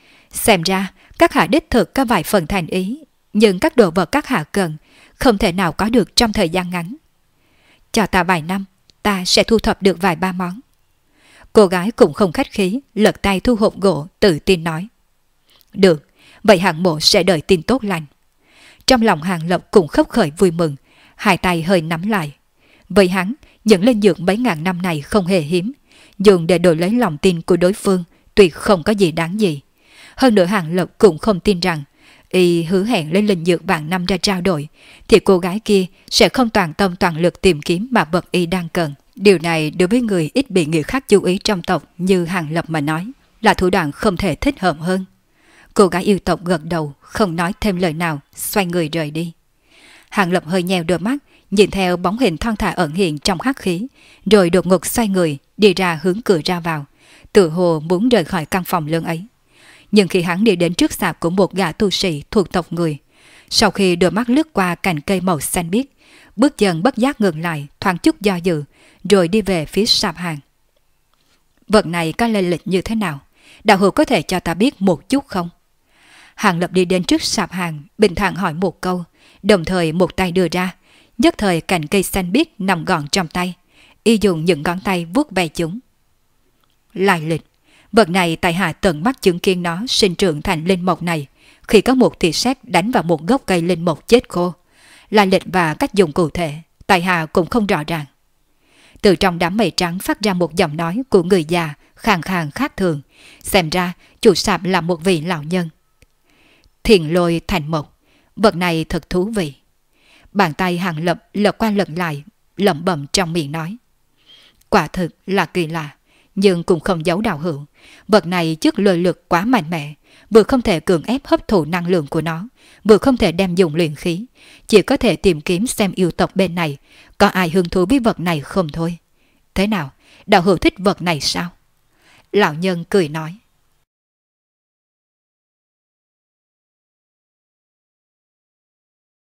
Xem ra các hạ đích thực có vài phần thành ý, nhưng các đồ vật các hạ cần không thể nào có được trong thời gian ngắn. cho ta vài năm, ta sẽ thu thập được vài ba món. Cô gái cũng không khách khí, lật tay thu hộp gỗ, tự tin nói. Được, vậy Hàng Mộ sẽ đợi tin tốt lành. Trong lòng Hàng Lập cũng khấp khởi vui mừng, hai tay hơi nắm lại. Với hắn, những linh dược mấy ngàn năm này không hề hiếm, dùng để đổi lấy lòng tin của đối phương tuyệt không có gì đáng gì. Hơn nữa Hàng Lập cũng không tin rằng y hứa hẹn lấy linh dược vạn năm ra trao đổi thì cô gái kia sẽ không toàn tâm toàn lực tìm kiếm mà vật y đang cần. Điều này đối với người ít bị người khác chú ý trong tộc như Hàng Lập mà nói là thủ đoạn không thể thích hợp hơn. Cô gái yêu tộc gật đầu, không nói thêm lời nào, xoay người rời đi. Hàng Lập hơi nheo đôi mắt, nhìn theo bóng hình thon thả ẩn hiện trong hắc khí, rồi đột ngột xoay người, đi ra hướng cửa ra vào, tự hồ muốn rời khỏi căn phòng lớn ấy. Nhưng khi hắn đi đến trước sạp của một gã tu sĩ thuộc tộc người, sau khi đôi mắt lướt qua cành cây màu xanh biếc, bước chân bất giác ngừng lại, thoáng chút do dự, rồi đi về phía sạp hàng. Vật này có lên lịch như thế nào? Đạo hữu có thể cho ta biết một chút không? Hàng Lập đi đến trước sạp hàng, bình thản hỏi một câu, đồng thời một tay đưa ra, nhất thời cành cây xanh biếc nằm gọn trong tay, y dùng những ngón tay vuốt ve chúng. Lai lịch, vật này tại hạ tận mắt chứng kiến nó sinh trưởng thành linh mộc này khi có một tia sét đánh vào một gốc cây linh mộc chết khô. Lai lịch và cách dùng cụ thể, tại hạ cũng không rõ ràng. Từ trong đám mây trắng phát ra một giọng nói của người già, khàn khàn khác thường, xem ra chủ sạp là một vị lão nhân. Thiền lôi thành mộc, vật này thật thú vị. Bàn tay Hàng Lập lật qua lật lại, lẩm bẩm trong miệng nói. Quả thực là kỳ lạ, nhưng cũng không giấu đạo hữu. Vật này trước lôi lực quá mạnh mẽ, vừa không thể cưỡng ép hấp thụ năng lượng của nó, vừa không thể đem dùng luyện khí, chỉ có thể tìm kiếm xem yêu tộc bên này có ai hứng thú với vật này không thôi. Thế nào, đạo hữu thích vật này sao? Lão nhân cười nói.